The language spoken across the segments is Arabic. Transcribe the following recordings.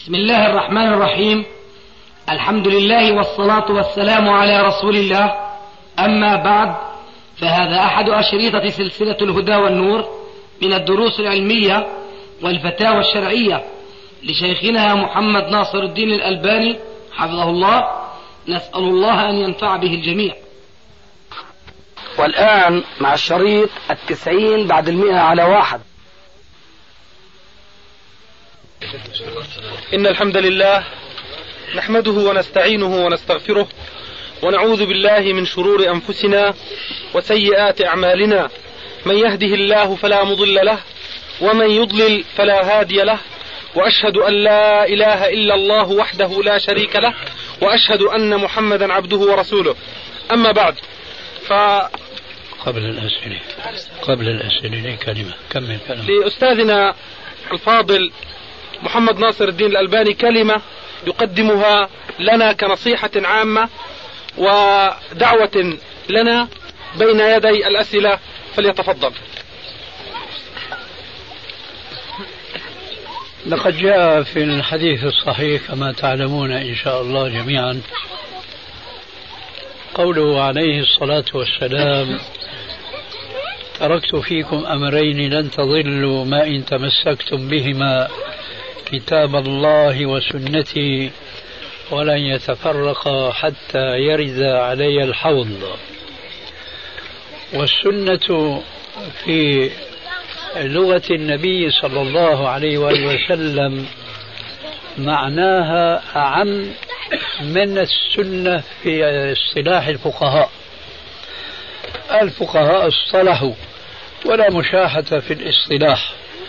بسم الله الرحمن الرحيم. الحمد لله والصلاة والسلام على رسول الله. أما بعد، فهذا أحد أشريطة سلسلة الهدى والنور من الدروس العلمية والفتاوى الشرعية لشيخنا محمد ناصر الدين الألباني حفظه الله. نسأل الله أن ينفع به الجميع. والآن مع الشريط 90 بعد 100 على 1. إن الحمد لله نحمده ونستعينه ونستغفره ونعوذ بالله من شرور أنفسنا وسيئات أعمالنا. من يهده الله فلا مضل له ومن يضلل فلا هادي له، وأشهد أن لا إله إلا الله وحده لا شريك له، وأشهد أن محمدا عبده ورسوله. أما بعد، قبل الأسئلة كلمة كمل كلمة لأستاذنا الفاضل محمد ناصر الدين الألباني كلمة يقدمها لنا كنصيحة عامة ودعوة لنا بين يدي الأسئلة، فليتفضل. لقد جاء في الحديث الصحيح كما تعلمون إن شاء الله جميعا قوله عليه الصلاة والسلام: تركت فيكم أمرين لن تضلوا ما إن تمسكتم بهما، كتاب الله وسنتي، ولن يتفرقا حتى يرد علي الحوض. والسنة في لغة النبي صلى الله عليه وآله وسلم معناها أعم من السنة في اصطلاح الفقهاء. الفقهاء اصطلحوا ولا مشاحة في الاصطلاح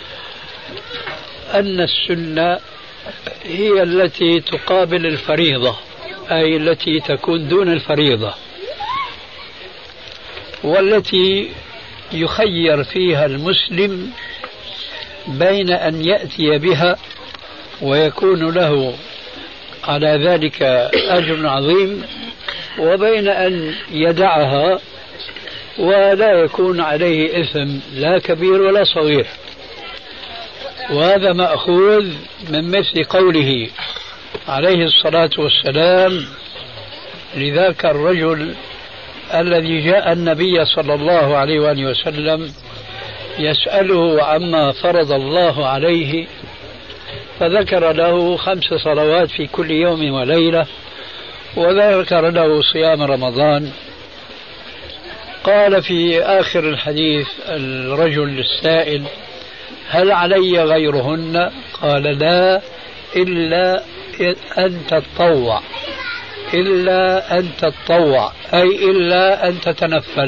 أن السنة هي التي تقابل الفريضة، أي التي تكون دون الفريضة، والتي يخير فيها المسلم بين أن يأتي بها ويكون له على ذلك أجر عظيم، وبين أن يدعها ولا يكون عليه إثم لا كبير ولا صغير. وهذا مأخوذ من مثل قوله عليه الصلاة والسلام لذاك الرجل الذي جاء النبي صلى الله عليه وآله وسلم يسأله عما فرض الله عليه، فذكر له 5 صلوات في كل يوم وليلة، وذكر له صيام رمضان. قال في آخر الحديث الرجل السائل: هل علي غيرهن؟ قال: لا، إلا أن تتطوع، إلا أن تتطوع، أي إلا أن تتنفل.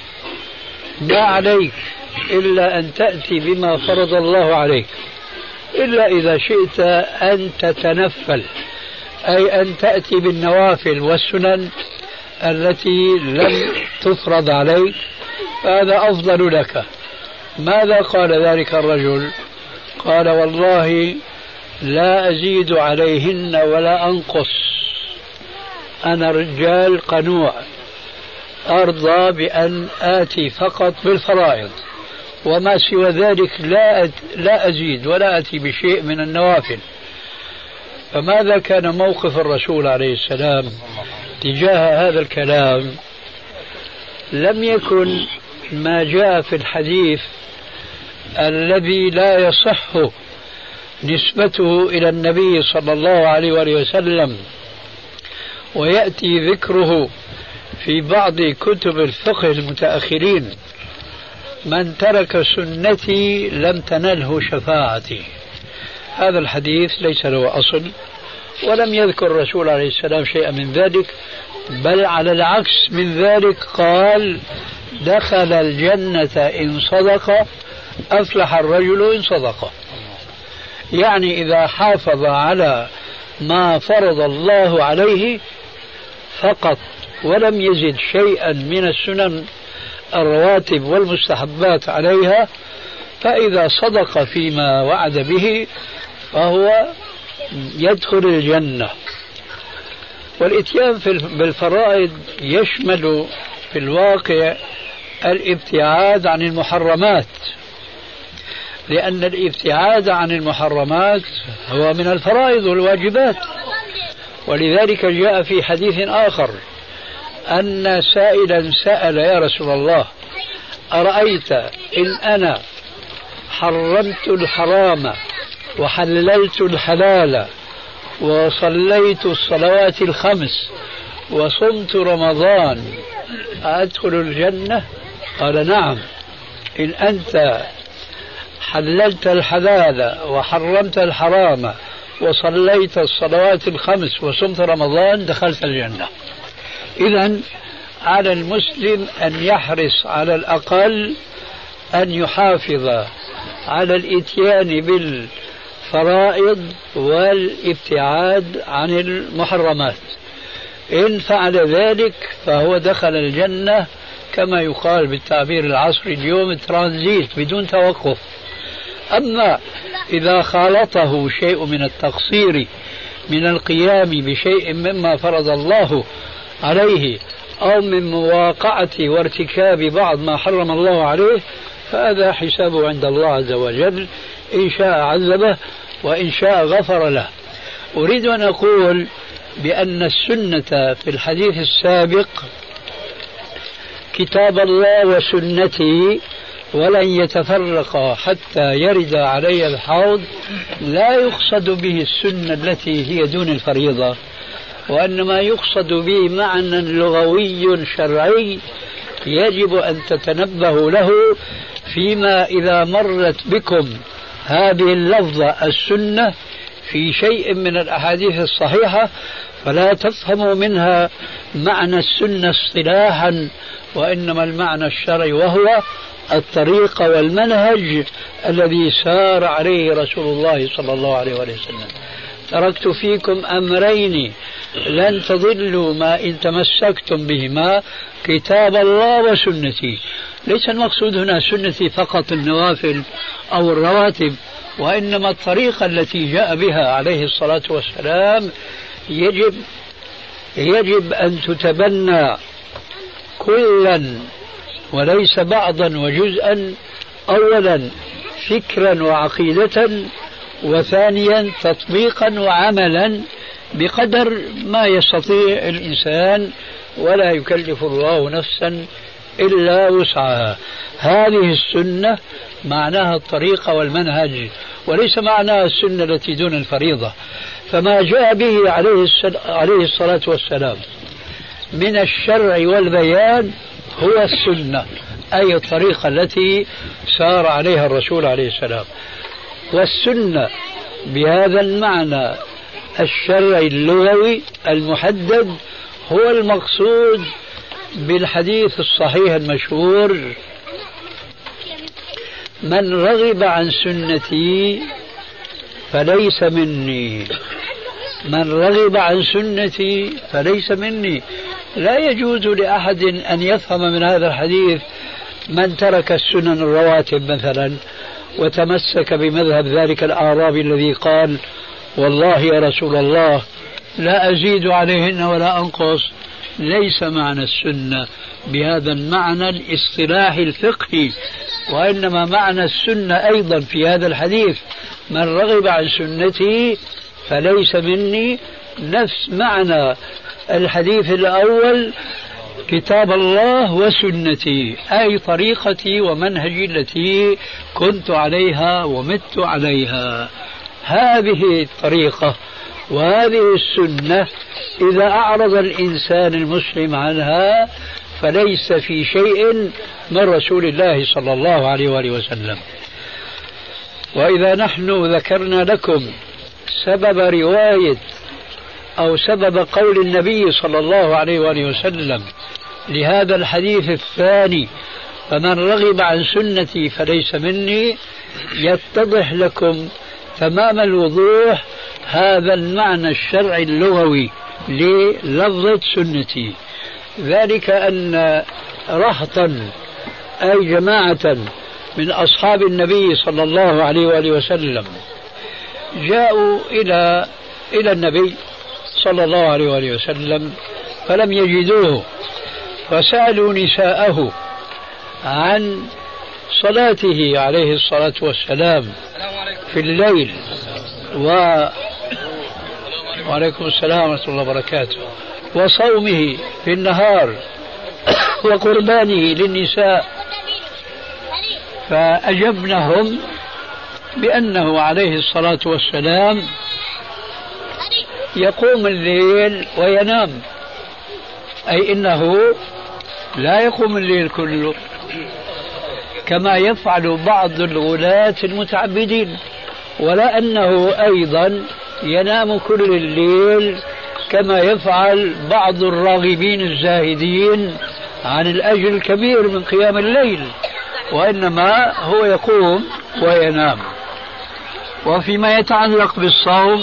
ما عليك إلا أن تأتي بما فرض الله عليك، إلا إذا شئت أن تتنفل، أي أن تأتي بالنوافل والسنن التي لم تفرض عليك، فهذا أفضل لك. ماذا قال ذلك الرجل؟ قال: والله لا أزيد عليهن ولا أنقص، أنا رجال قنوع أرضى بأن آتي فقط بالفرائض، وما سوى ذلك لا أزيد ولا أتي بشيء من النوافل. فماذا كان موقف الرسول عليه السلام تجاه هذا الكلام؟ لم يكن ما جاء في الحديث الذي لا يصح نسبته إلى النبي صلى الله عليه وآله وسلم ويأتي ذكره في بعض كتب الفقه المتأخرين: من ترك سنتي لم تنله شفاعتي. هذا الحديث ليس له أصل، ولم يذكر الرسول عليه السلام شيئا من ذلك، بل على العكس من ذلك قال: دخل الجنة إن صدق، أفلح الرجل إن صدق. يعني إذا حافظ على ما فرض الله عليه فقط ولم يزد شيئا من السنن الرواتب والمستحبات عليها، فإذا صدق فيما وعد به فهو يدخل الجنة. والإتيان بالفرائض يشمل في الواقع الابتعاد عن المحرمات، لأن الابتعاد عن المحرمات هو من الفرائض والواجبات. ولذلك جاء في حديث آخر أن سائلا سأل يا رسول الله أرأيت إن أنا حرمت الحرام وحللت الحلال وصليت الصلوات الخمس وصمت رمضان أدخل الجنة؟ قال نعم، إن أنت حللت الحلال وحرمت الحرام وصليت الصلوات الخمس وصمت رمضان دخلت الجنة. إذن على المسلم أن يحرص على الأقل أن يحافظ على الإتيان بالفرائض والابتعاد عن المحرمات. إن فعل ذلك فهو دخل الجنة كما يقال بالتعبير العصري اليوم ترانزيت بدون توقف. أما إذا خالطه شيء من التقصير من القيام بشيء مما فرض الله عليه أو من مواقعة وارتكاب بعض ما حرم الله عليه فهذا حسابه عند الله عز وجل، إن شاء عذبه وإن شاء غفر له. أريد أن أقول بأن السنة في الحديث السابق كتاب الله وسنتي ولن يتفرقا حتى يرد علي الحوض لا يقصد به السنة التي هي دون الفريضة، وإنما يقصد به معنى لغوي شرعي يجب أن تتنبهوا له فيما إذا مرت بكم هذه اللفظة السنة في شيء من الأحاديث الصحيحة فلا تفهموا منها معنى السنة اصطلاحا، وإنما المعنى الشرعي وهو الطريقة والمنهج الذي سار عليه رسول الله صلى الله عليه وسلم. تركت فيكم أمرين لن تضلوا ما إن تمسكتم بهما، كتاب الله وسنتي. ليس المقصود هنا سنتي فقط النوافل أو الرواتب، وإنما الطريقة التي جاء بها عليه الصلاة والسلام يجب أن تتبنى كلا وليس بعضا وجزءا، أولا فكرا وعقيدة، وثانيا تطبيقا وعملا بقدر ما يستطيع الإنسان، ولا يكلف الله نفسا إلا وسعها. هذه السنة معناها الطريقة والمنهج، وليس معناها السنة التي دون الفريضة. فما جاء به عليه الصلاة والسلام من الشرع والبيان هو السنة، أي الطريقة التي سار عليها الرسول عليه السلام. والسنة بهذا المعنى الشرعي اللغوي المحدد هو المقصود بالحديث الصحيح المشهور: من رغب عن سنتي فليس مني. من رغب عن سنتي فليس مني. لا يجوز لأحد أن يفهم من هذا الحديث من ترك السنن الرواتب مثلا وتمسك بمذهب ذلك الأعرابي الذي قال: والله يا رسول الله لا أزيد عليهن ولا أنقص. ليس معنى السنة بهذا المعنى الاصطلاحي الفقهي، وإنما معنى السنة أيضا في هذا الحديث: من رغب عن سنتي فليس مني، نفس معنى الحديث الأول: كتاب الله وسنتي، أي طريقتي ومنهجي التي كنت عليها ومت عليها. هذه الطريقة وهذه السنة إذا أعرض الإنسان المسلم عنها فليس في شيء من رسول الله صلى الله عليه وآله وسلم. وإذا نحن ذكرنا لكم سبب رواية أو سبب قول النبي صلى الله عليه وآله وسلم لهذا الحديث الثاني: فمن رغب عن سنتي فليس مني، يتضح لكم تمام الوضوح هذا المعنى الشرعي اللغوي للفظة سنتي. ذلك أن رهطا أي جماعة من أصحاب النبي صلى الله عليه وآله وسلم جاءوا إلى النبي صلى الله عليه وآله وسلم فلم يجدوه، فسألوا نساءه عن صلاته عليه الصلاة والسلام في الليل وعليكم السلام ورحمة الله وبركاته، وصومه في النهار، وقربانه للنساء، فأجبنهم بأنه عليه الصلاة والسلام يقوم الليل وينام، أي إنه لا يقوم الليل كله كما يفعل بعض الغلاة المتعبدين، ولا أنه أيضا ينام كل الليل كما يفعل بعض الراغبين الزاهدين عن الأجر الكبير من قيام الليل، وإنما هو يقوم وينام. وفيما يتعلق بالصوم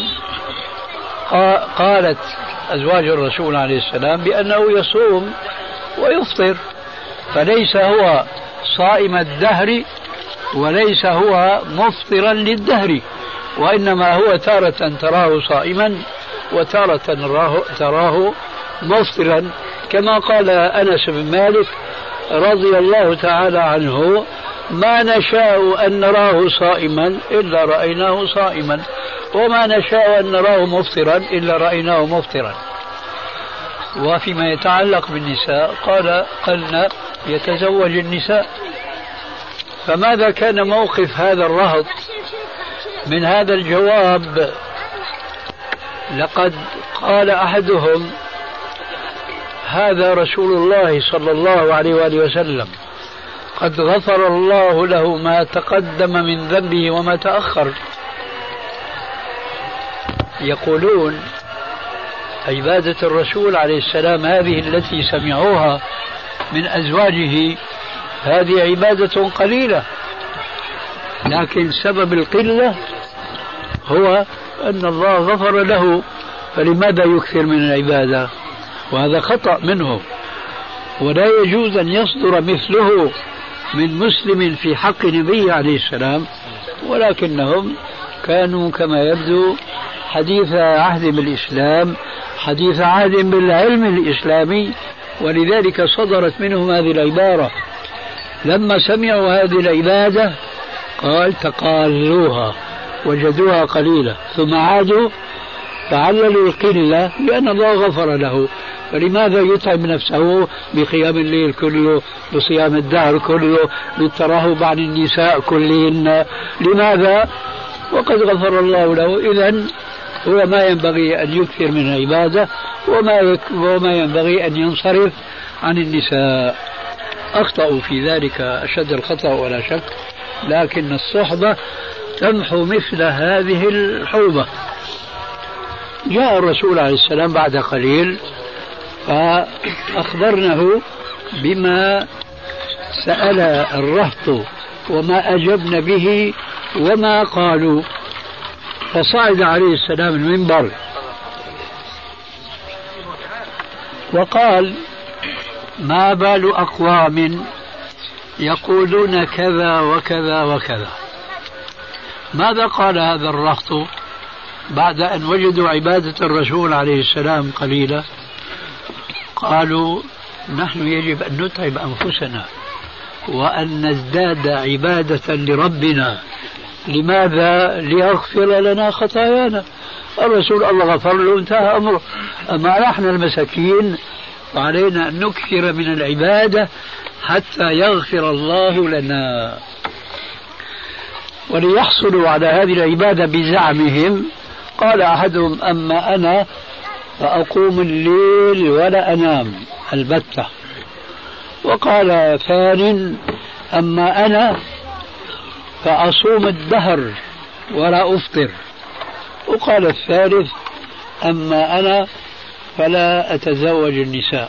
قالت أزواج الرسول عليه السلام بأنه يصوم ويفطر، فليس هو صائم الدهر وليس هو مفطرا للدهر، وإنما هو تارة تراه صائما وتارة تراه مفطرا، كما قال أنس بن مالك رضي الله تعالى عنه: ما نشاء أن نراه صائما إلا رأيناه صائما، وما نشاء أن نراه مفطرا إلا رأيناه مفطرا. وفيما يتعلق بالنساء قالنا يتزوج النساء. فماذا كان موقف هذا الرهط من هذا الجواب؟ لقد قال أحدهم: هذا رسول الله صلى الله عليه وآله وسلم قد غفر الله له ما تقدم من ذنبه وما تأخر. يقولون عبادة الرسول عليه السلام هذه التي سمعوها من أزواجه هذه عبادة قليلة، لكن سبب القلة هو أن الله غفر له، فلماذا يكثر من العبادة؟ وهذا خطأ منه، ولا يجوز أن يصدر مثله من مسلم في حق نبيه عليه السلام، ولكنهم كانوا كما يبدو حديث عهد بالإسلام، حديث عهد بالعلم الإسلامي، ولذلك صدرت منهم هذه العبارة. لما سمعوا هذه العبادة قال تقالوها وجدوها قليلة، ثم عادوا فعللوا القلة لأن الله غفر له، فلماذا يتعب نفسه بقيام الليل كله، بصيام الدهر كله، بالترهب عن النساء كلهن؟ لماذا؟ وقد غفر الله له. إذن هو ما ينبغي أن يكثر من العبادة، وما ينبغي أن ينصرف عن النساء. أخطأوا في ذلك أشد الخطأ ولا شك، لكن الصحبة تمحو مثل هذه الحوبة. جاء الرسول عليه السلام بعد قليل فأخبرنه بما سأل الرهط وما أجبن به وما قالوا، فصعد عليه السلام المنبر وقال: ما بال أقوام يقولون كذا وكذا وكذا. ماذا قال هذا الرهط بعد أن وجدوا عبادة الرسول عليه السلام قليلة؟ قالوا: نحن يجب أن نتعب أنفسنا وأن نزداد عبادة لربنا. لماذا؟ ليغفر لنا خطايانا. الرسول الله غفر له انتهى أمره، أما نحن المساكين فعلينا أن نكثر من العبادة حتى يغفر الله لنا. وليحصلوا على هذه العبادة بزعمهم قال أحدهم: أما أنا فأقوم الليل ولا أنام البتة. وقال ثان: أما أنا فأصوم الدهر ولا أفطر. وقال الثالث: أما أنا فلا أتزوج النساء.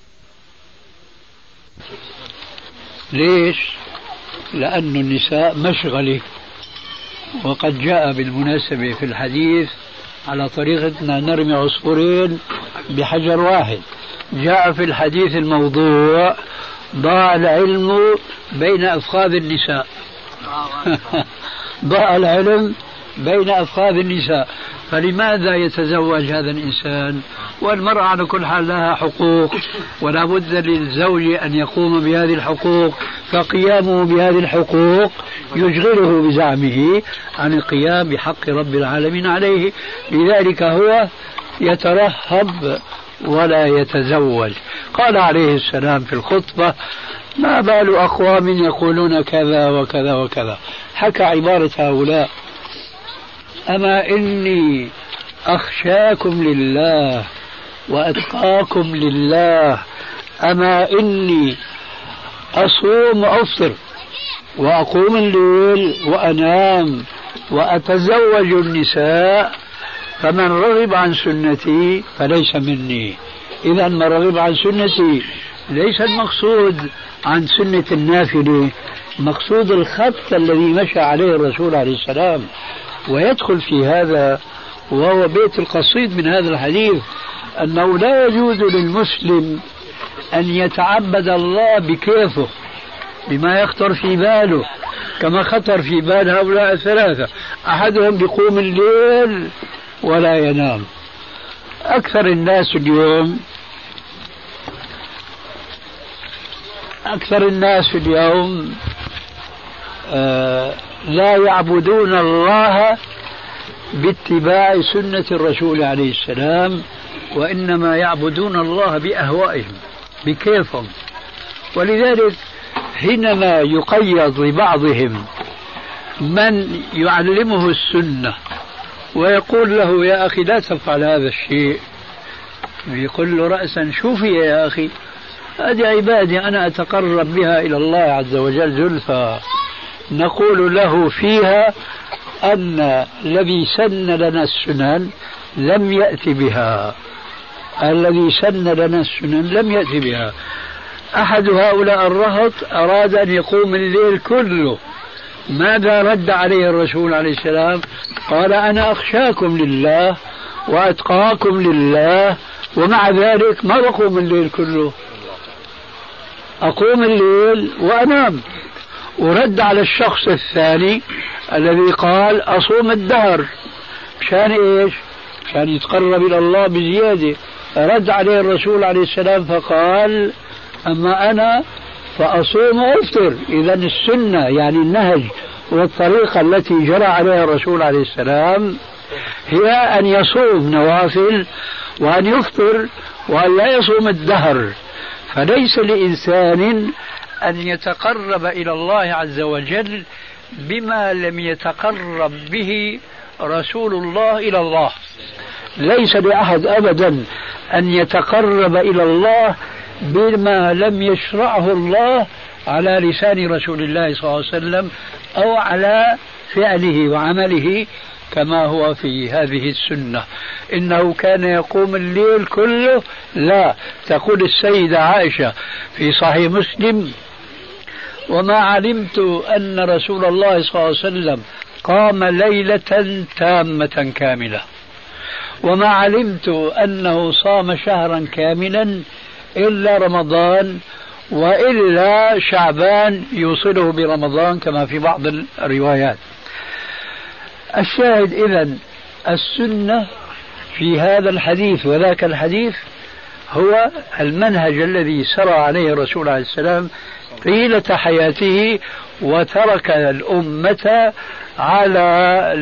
ليش؟ لأن النساء مشغلة، وقد جاء بالمناسبة في الحديث على طريقتنا نرمي عصفورين بحجر واحد. جاء في الحديث الموضوع: ضاع العلم بين أفخاذ النساء. ضاع العلم بين أفخاذ النساء، فلماذا يتزوج هذا الإنسان؟ والمرأة على كل حال لها حقوق، ولا بد للزوج أن يقوم بهذه الحقوق، فقيامه بهذه الحقوق يشغله بزعمه عن القيام بحق رب العالمين عليه، لذلك هو يترهب ولا يتزوج. قال عليه السلام في الخطبة: ما بال أقوام يقولون كذا وكذا وكذا، حكى عبارة هؤلاء: أما إني أخشاكم لله وأتقاكم لله، أما إني أصوم وأفطر وأقوم الليل وأنام وأتزوج النساء، فمن رغب عن سنتي فليس مني. إذا من رغب عن سنتي ليس المقصود عن سنة النافلة، مقصود الخط الذي مشى عليه الرسول عليه السلام. ويدخل في هذا وهو بيت القصيد من هذا الحديث أنه لا يجوز للمسلم أن يتعبد الله بكيفه بما يخطر في باله، كما خطر في بال هؤلاء الثلاثة: أحدهم بيقوم الليل ولا ينام. أكثر الناس اليوم لا يعبدون الله باتباع سنة الرسول عليه السلام، وإنما يعبدون الله بأهوائهم بكيفهم. ولذلك حينما يقيض لبعضهم من يعلمه السنة ويقول له: يا أخي لا تفعل هذا الشيء، يقول له رأسا: شوفي يا أخي، هذه عبادة أنا أتقرب بها إلى الله عز وجل زلفى. نقول له فيها أن الذي سن لنا السنن لم يأتي بها، الذي سن لنا السنن لم يأتي بها. أحد هؤلاء الرهط أراد أن يقوم الليل كله، ماذا رد عليه الرسول عليه السلام؟ قال: أنا أخشاكم لله وأتقاكم لله، ومع ذلك ما بقوم الليل كله، أقوم الليل وأنام. ورد على الشخص الثاني الذي قال: أصوم الدهر. مشان إيش؟ مشان يتقرب إلى الله بزيادة. رد عليه الرسول عليه السلام فقال: أما أنا فأصوم وأفطر. إذا السنة يعني النهج والطريقة التي جرى عليها الرسول عليه السلام هي أن يصوم نوافل وأن يفطر وأن لا يصوم الدهر. فليس لإنسان أن يتقرب إلى الله عز وجل بما لم يتقرب به رسول الله إلى الله. ليس لأحد أبدا أن يتقرب إلى الله بما لم يشرعه الله على لسان رسول الله صلى الله عليه وسلم أو على فعله وعمله، كما هو في هذه السنة. إنه كان يقوم الليل كله؟ لا. تقول السيدة عائشة في صحيح مسلم: وما علمت أن رسول الله صلى الله عليه وسلم قام ليلة تامة كاملة، وما علمت أنه صام شهرا كاملا إلا رمضان، وإلا شعبان يوصله برمضان كما في بعض الروايات. الشاهد إذن السنة في هذا الحديث وذاك الحديث هو المنهج الذي سرى عليه الرسول عليه السلام طيلة حياته، وترك الأمة على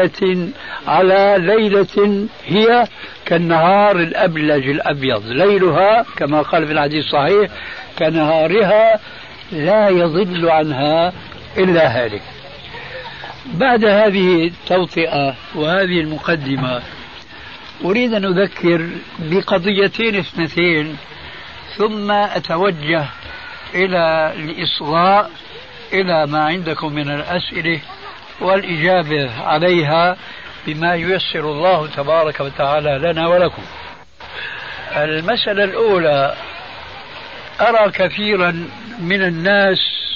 ليلة هي كالنهار الأبلج الأبيض، ليلها كما قال في الحديث الصحيح كنهارها لا يضل عنها إلا هالك. بعد هذه التوطئة وهذه المقدمة أريد أن أذكر بقضيتين اثنتين، ثم أتوجه إلى الإصغاء إلى ما عندكم من الأسئلة والإجابة عليها بما ييسر الله تبارك وتعالى لنا ولكم. المسألة الأولى: أرى كثيرا من الناس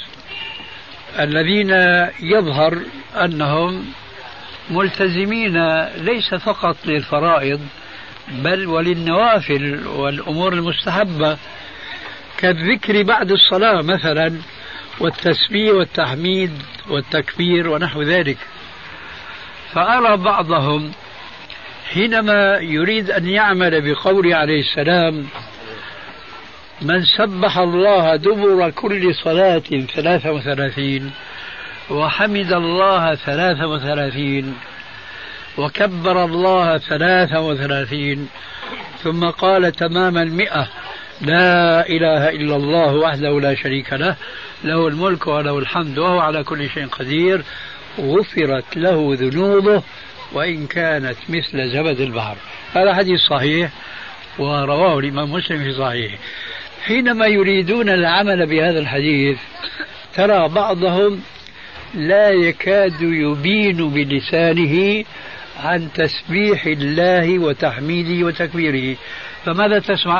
الذين يظهر أنهم ملتزمين ليس فقط للفرائض بل وللنوافل والأمور المستحبة، كالذكر بعد الصلاة مثلا، والتسبيح والتحميد والتكبير ونحو ذلك. فأرى بعضهم حينما يريد أن يعمل بقول عليه السلام: من سبح الله دبر كل صلاة 33 وحمد الله 33 وكبر الله 33 ثم قال تمام 100: لا إله إلا الله وحده لا شريك له، له الملك وله الحمد وهو على كل شيء قدير، غفرت له ذنوبه وإن كانت مثل زبد البحر. هذا حديث صحيح ورواه الإمام مسلم في صحيحه. حينما يريدون العمل بهذا الحديث ترى بعضهم لا يكاد يبين بلسانه عن تسبيح الله وتحميده وتكبيره. فماذا تسمع؟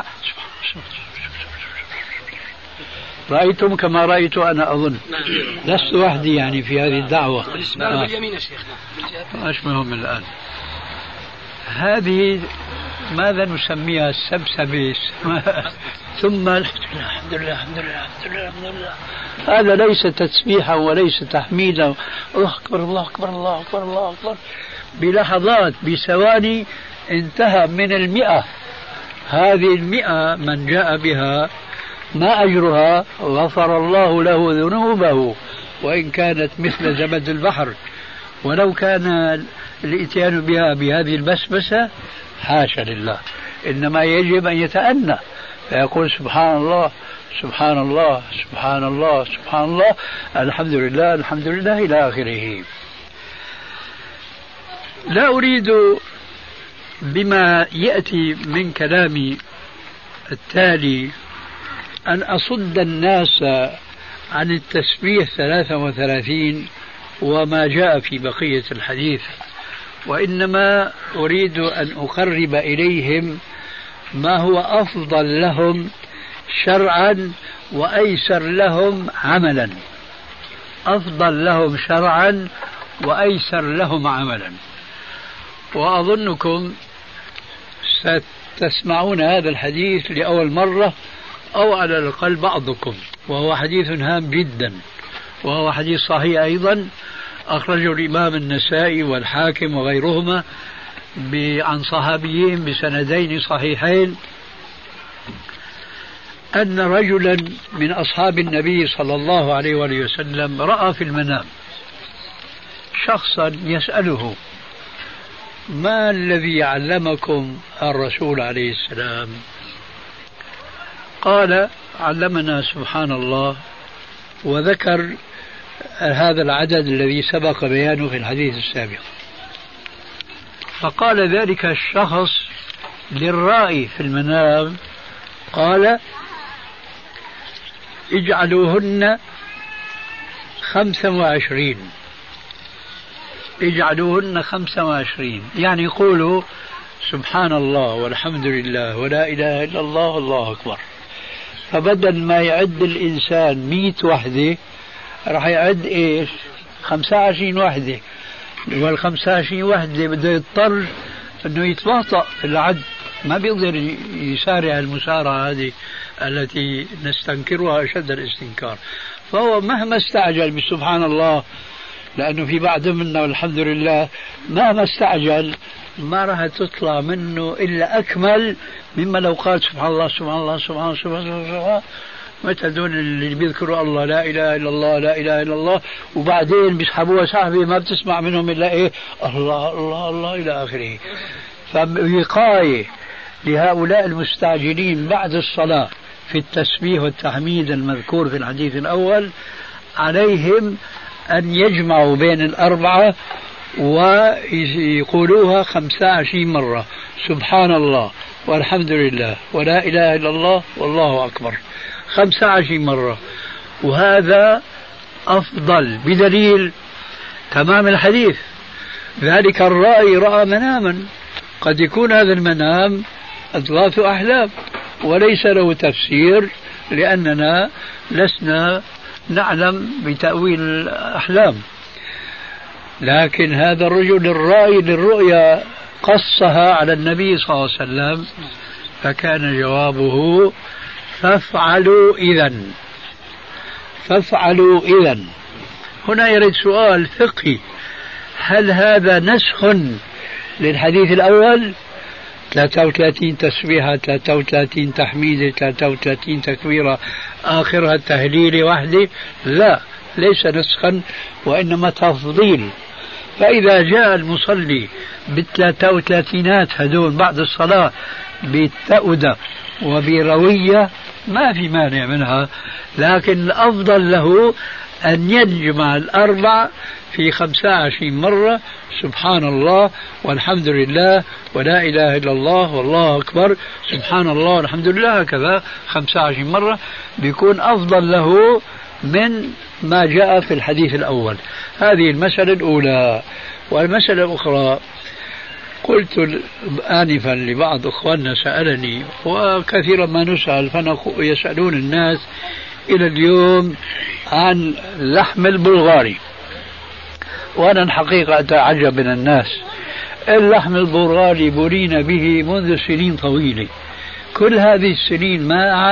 رأيتم كما رأيت أنا أظن، لست وحدي يعني في هذه الدعوة. باليمين يا شيخ. أشمهم الآن. هذه ماذا نسميها؟ السبسبة. ثم الحمد لله الحمد لله الحمد لله الحمد لله. هذا ليس تسبيحا وليس تحميدا. الله أكبر الله أكبر الله أكبر الله أكبر. بلحظات بثواني انتهى من 100. هذه 100 من جاء بها ما أجرها؟ غفر الله له ذنوبه وإن كانت مثل زبد البحر. ولو كان الإتيان بها بهذه البسبسة حاشا لله، إنما يجب أن يتأنى فيقول سبحان الله سبحان الله سبحان الله سبحان الله الحمد لله الحمد لله إلى آخره. لا أريد بما يأتي من كلامي التالي أن أصد الناس عن التسبيح 33 وما جاء في بقية الحديث، وإنما أريد أن أقرب إليهم ما هو أفضل لهم شرعا وأيسر لهم عملا. أفضل لهم شرعا وأيسر لهم عملا. وأظنكم ستسمعون هذا الحديث لأول مرة أو على الأقل بعضكم، وهو حديث هام جدا، وهو حديث صحيح أيضا أخرجه الإمام النسائي والحاكم وغيرهما عن صحابيين بسندين صحيحين، أن رجلا من أصحاب النبي صلى الله عليه وآله وسلم رأى في المنام شخصا يسأله: ما الذي علمكم الرسول عليه السلام؟ قال: علمنا سبحان الله، وذكر هذا العدد الذي سبق بيانه في الحديث السابق. فقال ذلك الشخص للرائي في المنام، قال: اجعلوهن 25، اجعلوهن 25، يعني يقولوا سبحان الله والحمد لله ولا إله إلا الله والله أكبر. فبدل ما يعد الإنسان 100 وحدة راح يعد إيش؟ 25 وحدة. وال25 وحدة بده يضطر أنه يتباطأ في العد، ما بيقدر يسارع المسارعة هذه التي نستنكرها أشد الاستنكار. فهو مهما استعجل بسبحان الله، لأنه في بعض منا والحمد لله مهما استعجل ما راح تطلع منه إلا أكمل مما لو قال سبحان الله سبحان الله سبحان الله سبحان الله، مثل دول اللي بيذكروا الله لا إله إلا الله لا إله إلا الله، وبعدين بيسحبوها سحبة ما بتسمع منهم إلا إيه الله الله الله إلى آخره. فوقاية لهؤلاء المستعجلين بعد الصلاة في التسبيح والتحميد المذكور في الحديث الأول، عليهم أن يجمعوا بين الأربعة ويقولوها 25 مرة: سبحان الله والحمد لله ولا إله إلا الله والله أكبر 25 مرة. وهذا أفضل بدليل تمام الحديث. ذلك الرائي رأى مناما، قد يكون هذا المنام أضغاث أحلام وليس له تفسير، لأننا لسنا نعلم بتأويل الأحلام. لكن هذا الرجل الرائي للرؤيا قصها على النبي صلى الله عليه وسلم، فكان جوابه: فافعلوا إذن، فافعلوا إذن. هنا يرد سؤال فقهي: هل هذا نسخ للحديث الأول؟ 33 تسبيحة، 33 تحميدة، 33 تكبيرة، آخرها التهليل وحده؟ لا، ليس نسخا وإنما تفضيل. فإذا جاء المصلي ب33 هدول بعد الصلاة بالتأودة وبروية ما في مانع منها، لكن الأفضل له أن يجمع الأربع في 25 مرة، سبحان الله والحمد لله ولا إله إلا الله والله أكبر، سبحان الله والحمد لله، هكذا 25 مرة، بيكون أفضل له من ما جاء في الحديث الأول. هذه المسألة الأولى. والمسألة الأخرى، قلت آنفا لبعض أخواننا سألني، وكثيرا ما نسأل يسألون الناس إلى اليوم عن اللحم البلغاري، وأنا الحقيقة أتعجب من الناس. اللحم البلغاري بلينا به منذ سنين طويلة، كل هذه السنين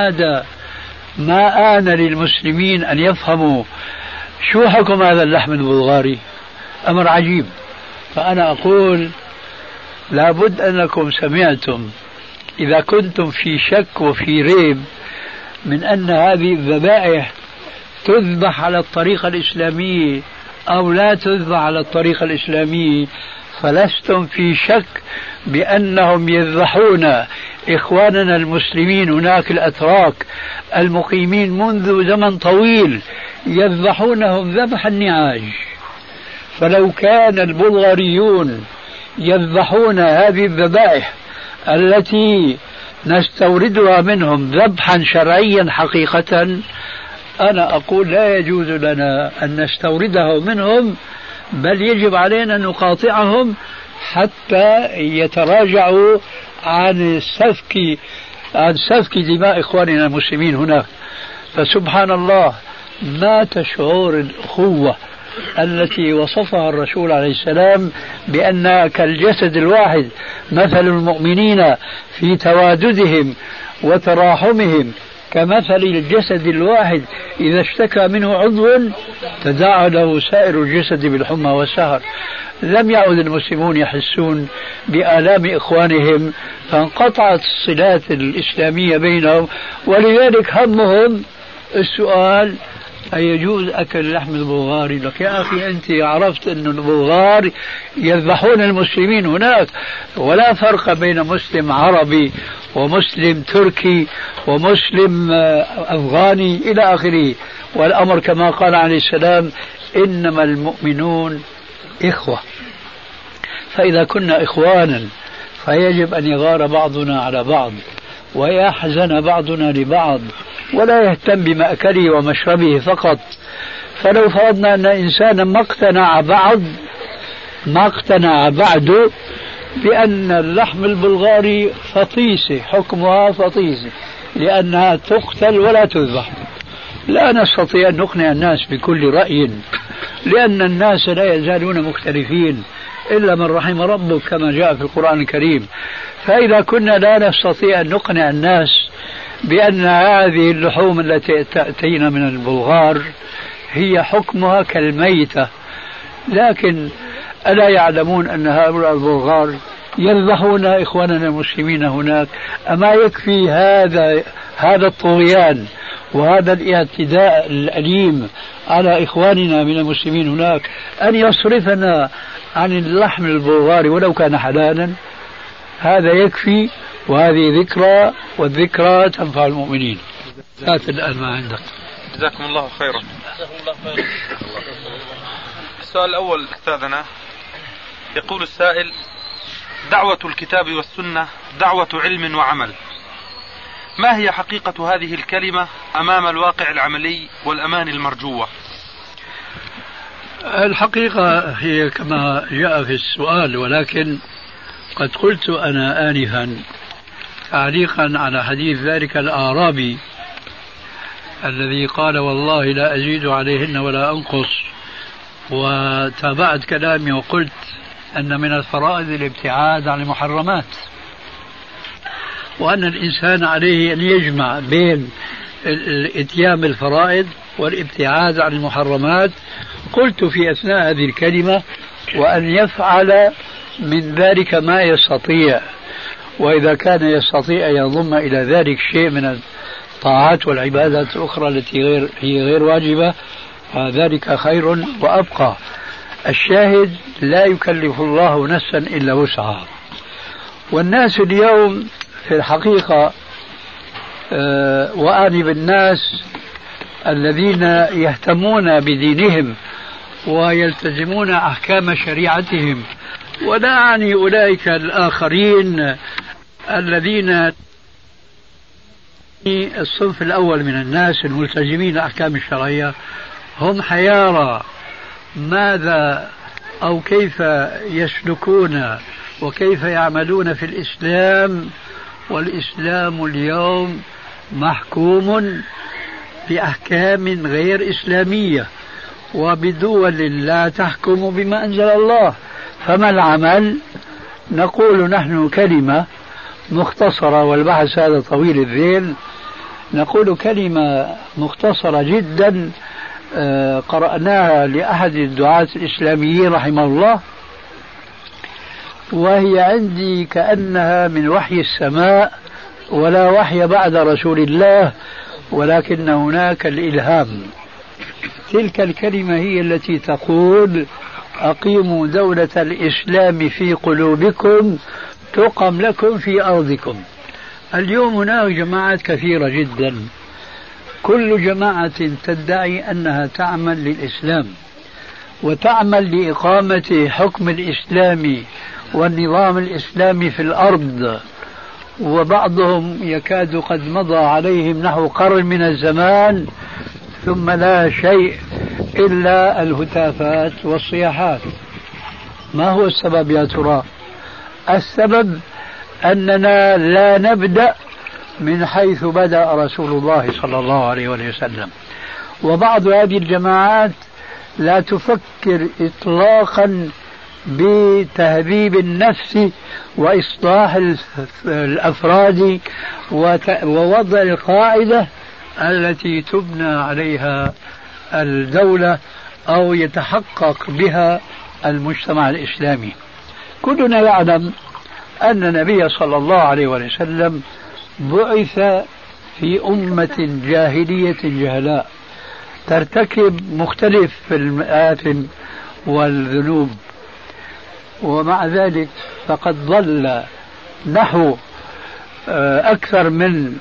ما آن للمسلمين أن يفهموا شو حكم هذا اللحم البلغاري. أمر عجيب. فأنا أقول لابد أنكم سمعتم، إذا كنتم في شك وفي ريب من أن هذه الذبائح تذبح على الطريقة الإسلامية أو لا تذبح على الطريقة الإسلامية، فلستم في شك بأنهم يذبحون إخواننا المسلمين هناك الأتراك المقيمين منذ زمن طويل، يذبحونهم ذبح النعاج. فلو كان البلغاريون يذبحون هذه الذبائح التي نستوردها منهم ذبحا شرعيا حقيقة، أنا أقول لا يجوز لنا أن نستورده منهم، بل يجب علينا أن نقاطعهم حتى يتراجعوا عن سفك دماء إخواننا المسلمين هناك. فسبحان الله، مات شعور الأخوة التي وصفها الرسول عليه السلام بأنها كالجسد الواحد، مثل المؤمنين في تواددهم وتراحمهم كمثل الجسد الواحد إذا اشتكى منه عضو تداعى له سائر الجسد بالحمى والسهر. لم يعد المسلمون يحسون بآلام إخوانهم، فانقطعت الصلات الإسلامية بينهم، ولذلك همهم السؤال: أيجوز أكل لحم البلغاري؟ لك يا أخي أنت عرفت أن البلغار يذبحون المسلمين هناك، ولا فرق بين مسلم عربي ومسلم تركي ومسلم أفغاني إلى آخره. والأمر كما قال عليه السلام: إنما المؤمنون إخوة. فإذا كنا إخوانا فيجب أن يغار بعضنا على بعض ويحزن بعضنا لبعض، ولا يهتم بمأكله ومشربه فقط. فلو فرضنا أن إنسانا ما اقتنع بعد بأن اللحم البلغاري فطيسة، حكمها فطيسة لأنها تقتل ولا تذبح، لا نستطيع أن نقنع الناس بكل رأي، لأن الناس لا يزالون مختلفين إلا من رحم ربك كما جاء في القرآن الكريم. فإذا كنا لا نستطيع أن نقنع الناس بأن هذه اللحوم التي تأتينا من البلغار هي حكمها كالميتة، لكن ألا يعلمون أن هؤلاء البلغار يذبحون إخواننا المسلمين هناك؟ أما يكفي هذا الطغيان وهذا الاعتداء الأليم على إخواننا من المسلمين هناك أن يصرفنا عن اللحم البلغاري ولو كان حلالا؟ هذا يكفي، وهذه ذكرى، والذكرى تنفع المؤمنين. هات الآن ما عندك. جزاكم الله خيرا. السؤال الأول أستاذنا، يقول السائل: دعوة الكتاب والسنة دعوة علم وعمل، ما هي حقيقة هذه الكلمة أمام الواقع العملي والأمان المرجوة؟ الحقيقة هي كما جاء في السؤال، ولكن قد قلت أنا آنفا تعليقا على حديث ذلك الأعرابي الذي قال: والله لا أزيد عليهن ولا أنقص، وتابعت كلامي وقلت أن من الفرائض الابتعاد عن المحرمات، وأن الإنسان عليه أن يجمع بين الإتيان بالفرائض والابتعاد عن المحرمات. قلت في أثناء هذه الكلمة: وأن يفعل من ذلك ما يستطيع، وإذا كان يستطيع أن يضم إلى ذلك شيء من الطاعات والعبادات الأخرى التي هي غير واجبة فذلك خير وأبقى. الشاهد لا يكلف الله نفسا إلا وسعها. والناس اليوم في الحقيقة وأعني بالناس الذين يهتمون بدينهم ويلتزمون أحكام شريعتهم، ولا أعني أولئك الآخرين الذين الصنف الأول من الناس الملتزمين أحكام الشرعية، هم حيارى ماذا أو كيف يسلكون وكيف يعملون في الإسلام. والإسلام اليوم محكوم بأحكام غير إسلامية وبدول لا تحكم بما أنزل الله. فما العمل؟ نقول نحن كلمة مختصرة، والبحث هذا طويل الذيل، نقول كلمة مختصرة جدا قرأناها لأحد الدعاة الإسلاميين رحمه الله، وهي عندي كأنها من وحي السماء، ولا وحي بعد رسول الله، ولكن هناك الإلهام. تلك الكلمة هي التي تقول: أقيموا دولة الإسلام في قلوبكم تقم لكم في أرضكم. اليوم هناك جماعات كثيرة جدا، كل جماعة تدعي أنها تعمل للإسلام وتعمل لإقامة حكم الإسلام والنظام الإسلامي في الأرض، وبعضهم يكاد قد مضى عليهم نحو قرن من الزمان ثم لا شيء إلا الهتافات والصياحات. ما هو السبب يا ترى؟ السبب أننا لا نبدأ من حيث بدأ رسول الله صلى الله عليه وسلم. وبعض هذه الجماعات لا تفكر إطلاقا بتهذيب النفس وإصلاح الأفراد ووضع القاعدة التي تبنى عليها الدولة أو يتحقق بها المجتمع الإسلامي. كلنا يعلم أن النبي صلى الله عليه وسلم بعث في أمة جاهلية جهلاء ترتكب مختلف المآثم والذنوب، ومع ذلك فقد ظل نحو أكثر من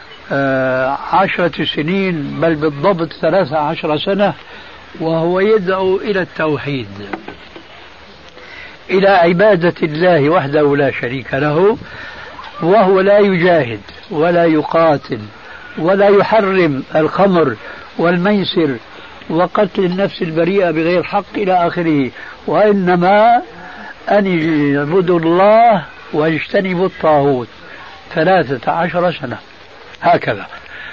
10 سنين، بل بالضبط 13 سنة، وهو يدعو إلى التوحيد، إلى عبادة الله وحده لا شريك له، وهو لا يجاهد ولا يقاتل ولا يحرم الخمر والميسر وقتل النفس البريئة بغير حق إلى آخره، وإنما أن يعبدوا الله ويجتنبوا الطاغوت. 13 سنة هكذا.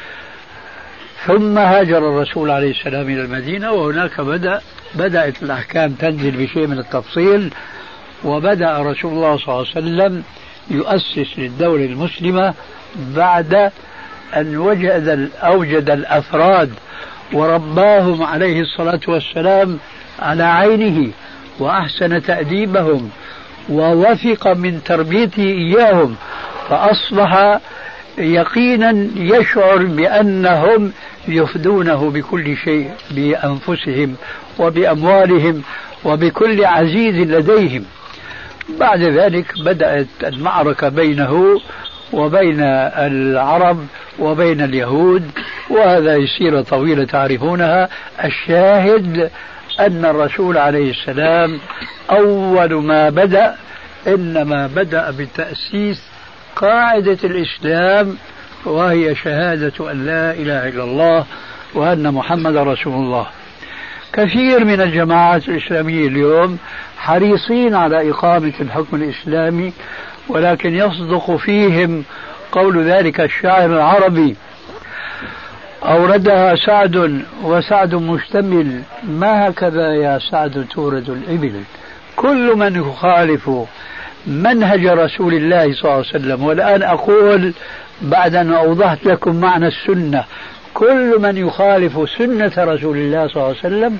ثم هاجر الرسول عليه السلام إلى المدينة، وهناك بدأت الأحكام تنزل بشيء من التفصيل، وبدأ رسول الله صلى الله عليه وسلم يؤسس للدولة المسلمة بعد أن أوجد الأفراد ورباهم عليه الصلاة والسلام على عينه، وأحسن تأديبهم ووثق من تربيته إياهم، فأصبح يقينا يشعر بأنهم يفدونه بكل شيء، بأنفسهم وبأموالهم وبكل عزيز لديهم. بعد ذلك بدأت المعركة بينه وبين العرب وبين اليهود، وهذا سيرة طويلة تعرفونها. الشاهد أن الرسول عليه السلام أول ما بدأ إنما بدأ بتأسيس قاعدة الإسلام، وهي شهادة أن لا إله إلا الله وأن محمد رسول الله. كثير من الجماعات الإسلامية اليوم حريصين على إقامة الحكم الإسلامي، ولكن يصدق فيهم قول ذلك الشاعر العربي: أوردها سعد وسعد مشتمل، ما هكذا يا سعد تورد الإبل. كل من يخالف منهج رسول الله صلى الله عليه وسلم، والآن أقول بعد أن أوضحت لكم معنى السنة، كل من يخالف سنة رسول الله صلى الله عليه وسلم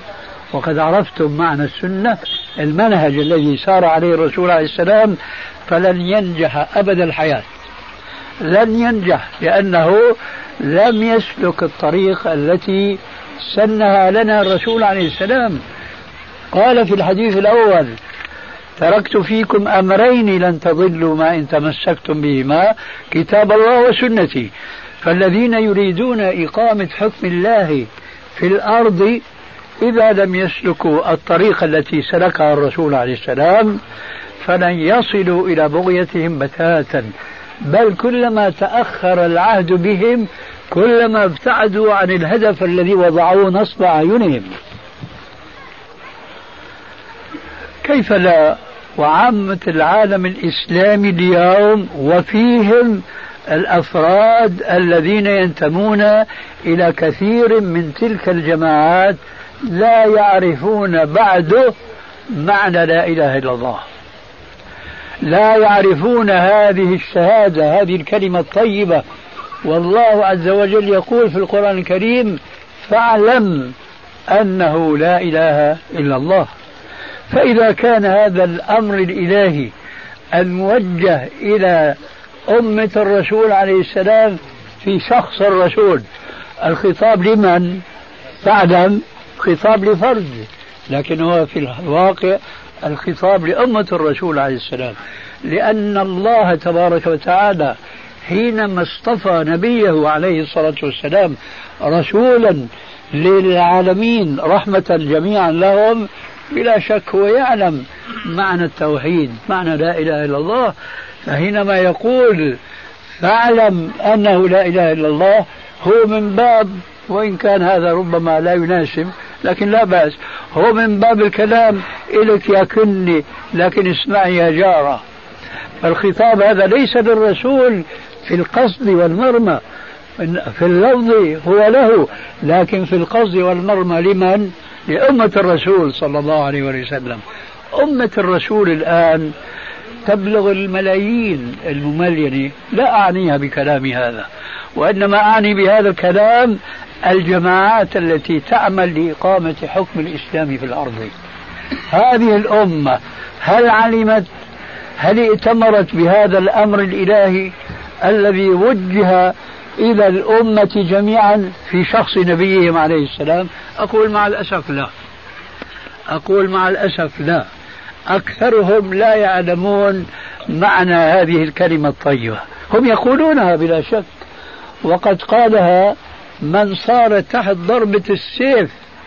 وقد عرفتم معنى السنة، المنهج الذي سار عليه الرسول عليه السلام، فلن ينجح أبد الحياة، لن ينجح، لأنه لم يسلك الطريق التي سنها لنا الرسول عليه السلام. قال في الحديث الأول: تركت فيكم أمرين لن تضلوا ما إن تمسكتم بهما، كتاب الله وسنتي. فالذين يريدون إقامة حكم الله في الأرض إذا لم يسلكوا الطريق التي سلكها الرسول عليه السلام فلن يصلوا إلى بغيتهم بتاتا، بل كلما تأخر العهد بهم كلما ابتعدوا عن الهدف الذي وضعوه نصب أعينهم. كيف لا؟ وعامة العالم الإسلامي اليوم وفيهم الأفراد الذين ينتمون إلى كثير من تلك الجماعات لا يعرفون بعد معنى لا إله إلا الله، لا يعرفون هذه الشهادة، هذه الكلمة الطيبة. والله عز وجل يقول في القرآن الكريم: فاعلم أنه لا إله إلا الله. فإذا كان هذا الأمر الإلهي الموجه إلى أمة الرسول عليه السلام في شخص الرسول، الخطاب لمن؟ فاعلم، خطاب لفرد، لكن هو في الواقع الخطاب لأمة الرسول عليه السلام، لأن الله تبارك وتعالى حينما اصطفى نبيه عليه الصلاة والسلام رسولا للعالمين رحمة جميعا لهم، بلا شك هو يعلم معنى التوحيد، معنى لا إله إلا الله. فحينما يقول فاعلم أنه لا إله إلا الله، هو من باب، وإن كان هذا ربما لا يناسب لكن لا بأس، هو من باب الكلام إليك يا كني لكن اسمعي يا جارة. فالخطاب هذا ليس للرسول في القصد والمرمى، في اللفظ هو له، لكن في القصد والمرمى لمن؟ لأمة الرسول صلى الله عليه وسلم. أمة الرسول الآن تبلغ الملايين المملينة، لا أعنيها بكلامي هذا، وإنما أعني بهذا الكلام الجماعات التي تعمل لإقامة حكم الإسلام في الأرض. هذه الأمة هل علمت، هل ائتمرت بهذا الأمر الإلهي الذي وجه إلى الأمة جميعا في شخص نبيهم عليه السلام؟ أقول مع الأسف لا، أقول مع الأسف لا. أكثرهم لا يعلمون معنى هذه الكلمة الطيبة، هم يقولونها بلا شك، وقد قالها من صار تحت ضربة السيف،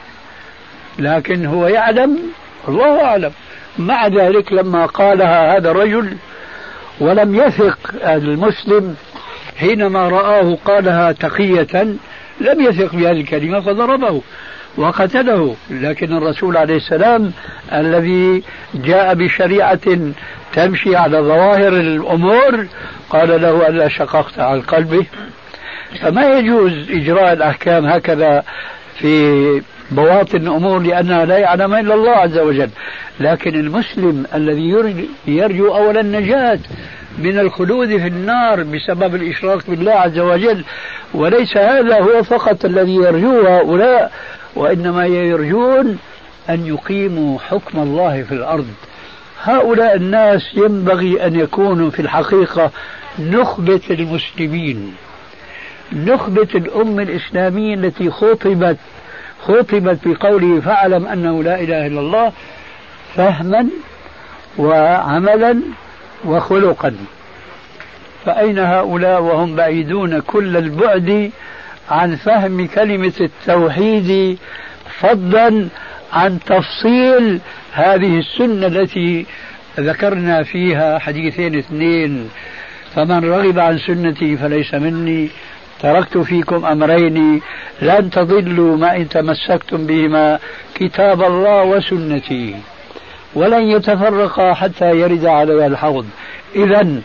لكن هو يعلم، الله أعلم. مع ذلك لما قالها هذا الرجل ولم يثق المسلم حينما رآه قالها تقية، لم يثق بهذه الكلمة فضربه وقتله. لكن الرسول عليه السلام الذي جاء بشريعة تمشي على ظواهر الأمور قال له: ألا شققت عن قلبه؟ فما يجوز إجراء الأحكام هكذا في بواطن الأمور لأنها لا يعلم إلا الله عز وجل. لكن المسلم الذي يرجو أولا النجاة من الخلود في النار بسبب الإشراك بالله عز وجل، وليس هذا هو فقط الذي يرجوه هؤلاء، وإنما يرجون أن يقيموا حكم الله في الأرض. هؤلاء الناس ينبغي أن يكونوا في الحقيقة نخبة المسلمين، نخبة الأمة الإسلامية التي خطبت بقوله فاعلم أنه لا إله إلا الله، فهما وعملا وخلقا. فأين هؤلاء وهم بعيدون كل البعد عن فهم كلمة التوحيد، فضلا عن تفصيل هذه السنة التي ذكرنا فيها حديثين اثنين: فمن رغب عن سنتي فليس مني، تركت فيكم أمرين لن تضلوا ما إن تمسكتم بهما، كتاب الله وسنتي، ولن يتفرقا حتى يرد علي الحوض. إذن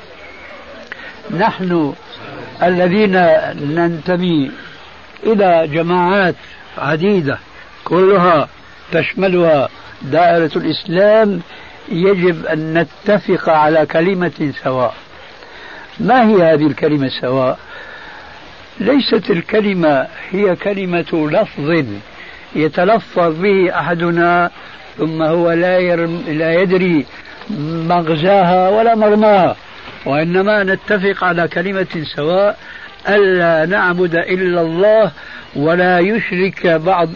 نحن الذين ننتمي إلى جماعات عديدة كلها تشملها دائرة الإسلام يجب أن نتفق على كلمة سواء. ما هي هذه الكلمة السواء؟ ليست الكلمة هي كلمة لفظ يتلفظ به أحدنا ثم هو لا يدري مغزاها ولا مرماها، وإنما نتفق على كلمة سواء: ألا نعبد إلا الله ولا يشرك بعض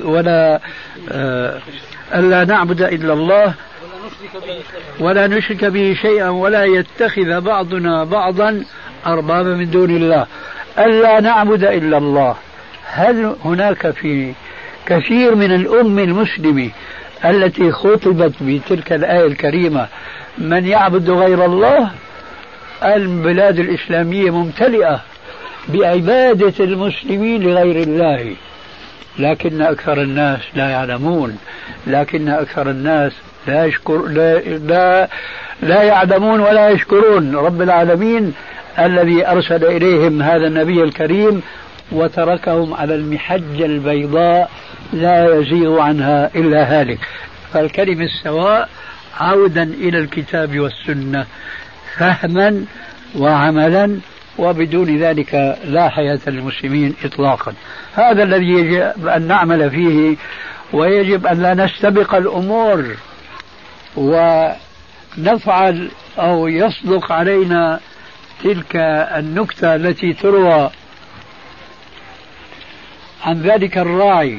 ألا نعبد إلا الله ولا نشرك به شيئا ولا يتخذ بعضنا بعضا أربابا من دون الله. ألا نعبد إلا الله. هل هناك في كثير من الأمة المسلمة التي خطبت بتلك الآية الكريمة من يعبد غير الله؟ البلاد الإسلامية ممتلئة بعبادة المسلمين لغير الله، لكن أكثر الناس لا يعلمون، لكن أكثر الناس لا يعلمون ولا يشكرون رب العالمين الذي أرسل إليهم هذا النبي الكريم وتركهم على المحجة البيضاء لا يزيغ عنها إلا هالك. فالكلمة السواء عودا إلى الكتاب والسنة فهما وعملا، وبدون ذلك لا حياة للمسلمين إطلاقا. هذا الذي يجب أن نعمل فيه، ويجب أن لا نستبق الأمور ونفعل أو يصدق علينا تلك النكتة التي تروى عن ذلك الراعي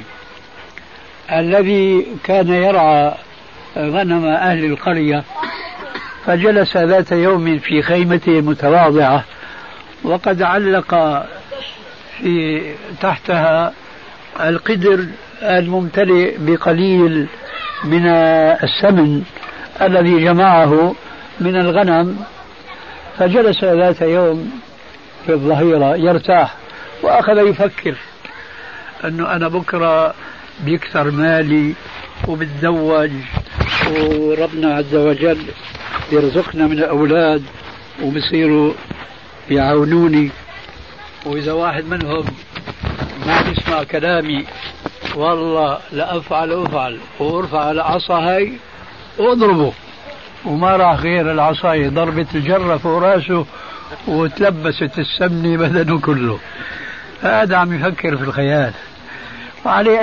الذي كان يرعى غنم أهل القرية، فجلس ذات يوم في خيمته المتواضعة وقد علق في تحتها القدر الممتلئ بقليل من السمن الذي جمعه من الغنم، فجلس ذات يوم في الظهيرة يرتاح وأخذ يفكر أنه أنا بكرة بيكثر مالي وبتزوج وربنا عز وجل يرزقنا من الأولاد وبصيروا يعاونوني، وإذا واحد منهم ما يسمع كلامي والله لا أفعل وارفع على عصا هاي واضربه، وما راح غير العصاية ضربة الجرة فوق راسه وتلبست السمنة بدنه كله. هذا عم يفكر في الخيال، وعليه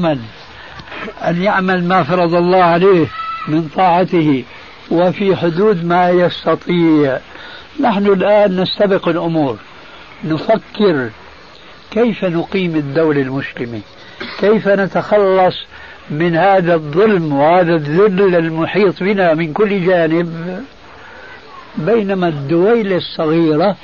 أن يعمل ما فرض الله عليه من طاعته وفي حدود ما يستطيع. نحن الآن نستبق الأمور، نفكر كيف نقيم الدولة المسلمة، كيف نتخلص من هذا الظلم وهذا الذل المحيط بنا من كل جانب، بينما الدويلة الصغيرة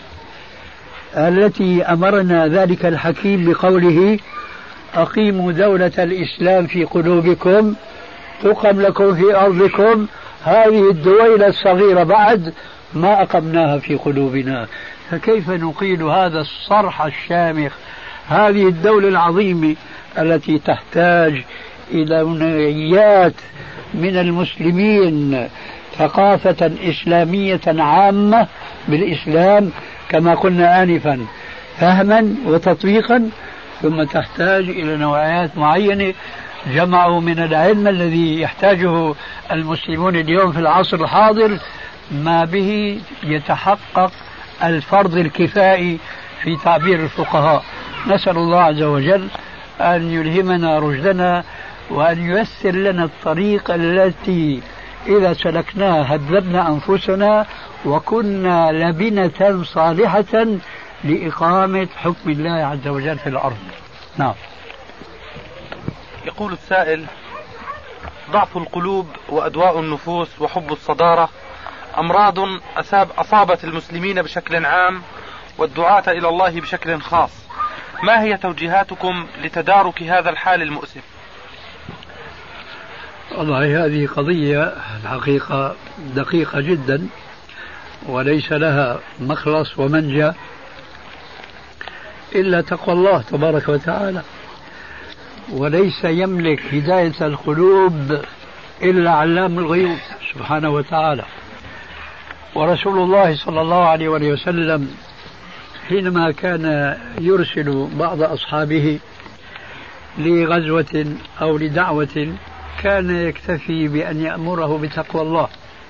التي أمرنا ذلك الحكيم بقوله أقيموا دولة الإسلام في قلوبكم تقم لكم في أرضكم، هذه الدويلة الصغيرة بعد ما أقمناها في قلوبنا، فكيف نقيل هذا الصرح الشامخ، هذه الدولة العظيمة التي تحتاج إلى نوعيات من المسلمين ثقافة إسلامية عامة بالإسلام كما قلنا آنفا فهما وتطبيقا، ثم تحتاج إلى نوعيات معينة جمعوا من العلم الذي يحتاجه المسلمون اليوم في العصر الحاضر ما به يتحقق الفرض الكفائي في تعبير الفقهاء. نسأل الله عز وجل أن يلهمنا رشدنا وأن ييسر لنا الطريق التي إذا سلكناها هذبنا أنفسنا وكنا لبنة صالحة لإقامة حكم الله عز وجل في الأرض. نعم. يقول السائل: ضعف القلوب وأدواء النفوس وحب الصدارة أمراض أصابت المسلمين بشكل عام والدعاة إلى الله بشكل خاص، ما هي توجيهاتكم لتدارك هذا الحال المؤسف؟ والله هذه قضية الحقيقة دقيقة جدا وليس لها مخلص ومنجى إلا تقوى الله تبارك وتعالى، وليس يملك هداية القلوب إلا علام الغيوب سبحانه وتعالى. ورسول الله صلى الله عليه وسلم حينما كان يرسل بعض أصحابه لغزوة أو لدعوة كان يكتفي بأن يأمره بتقوى الله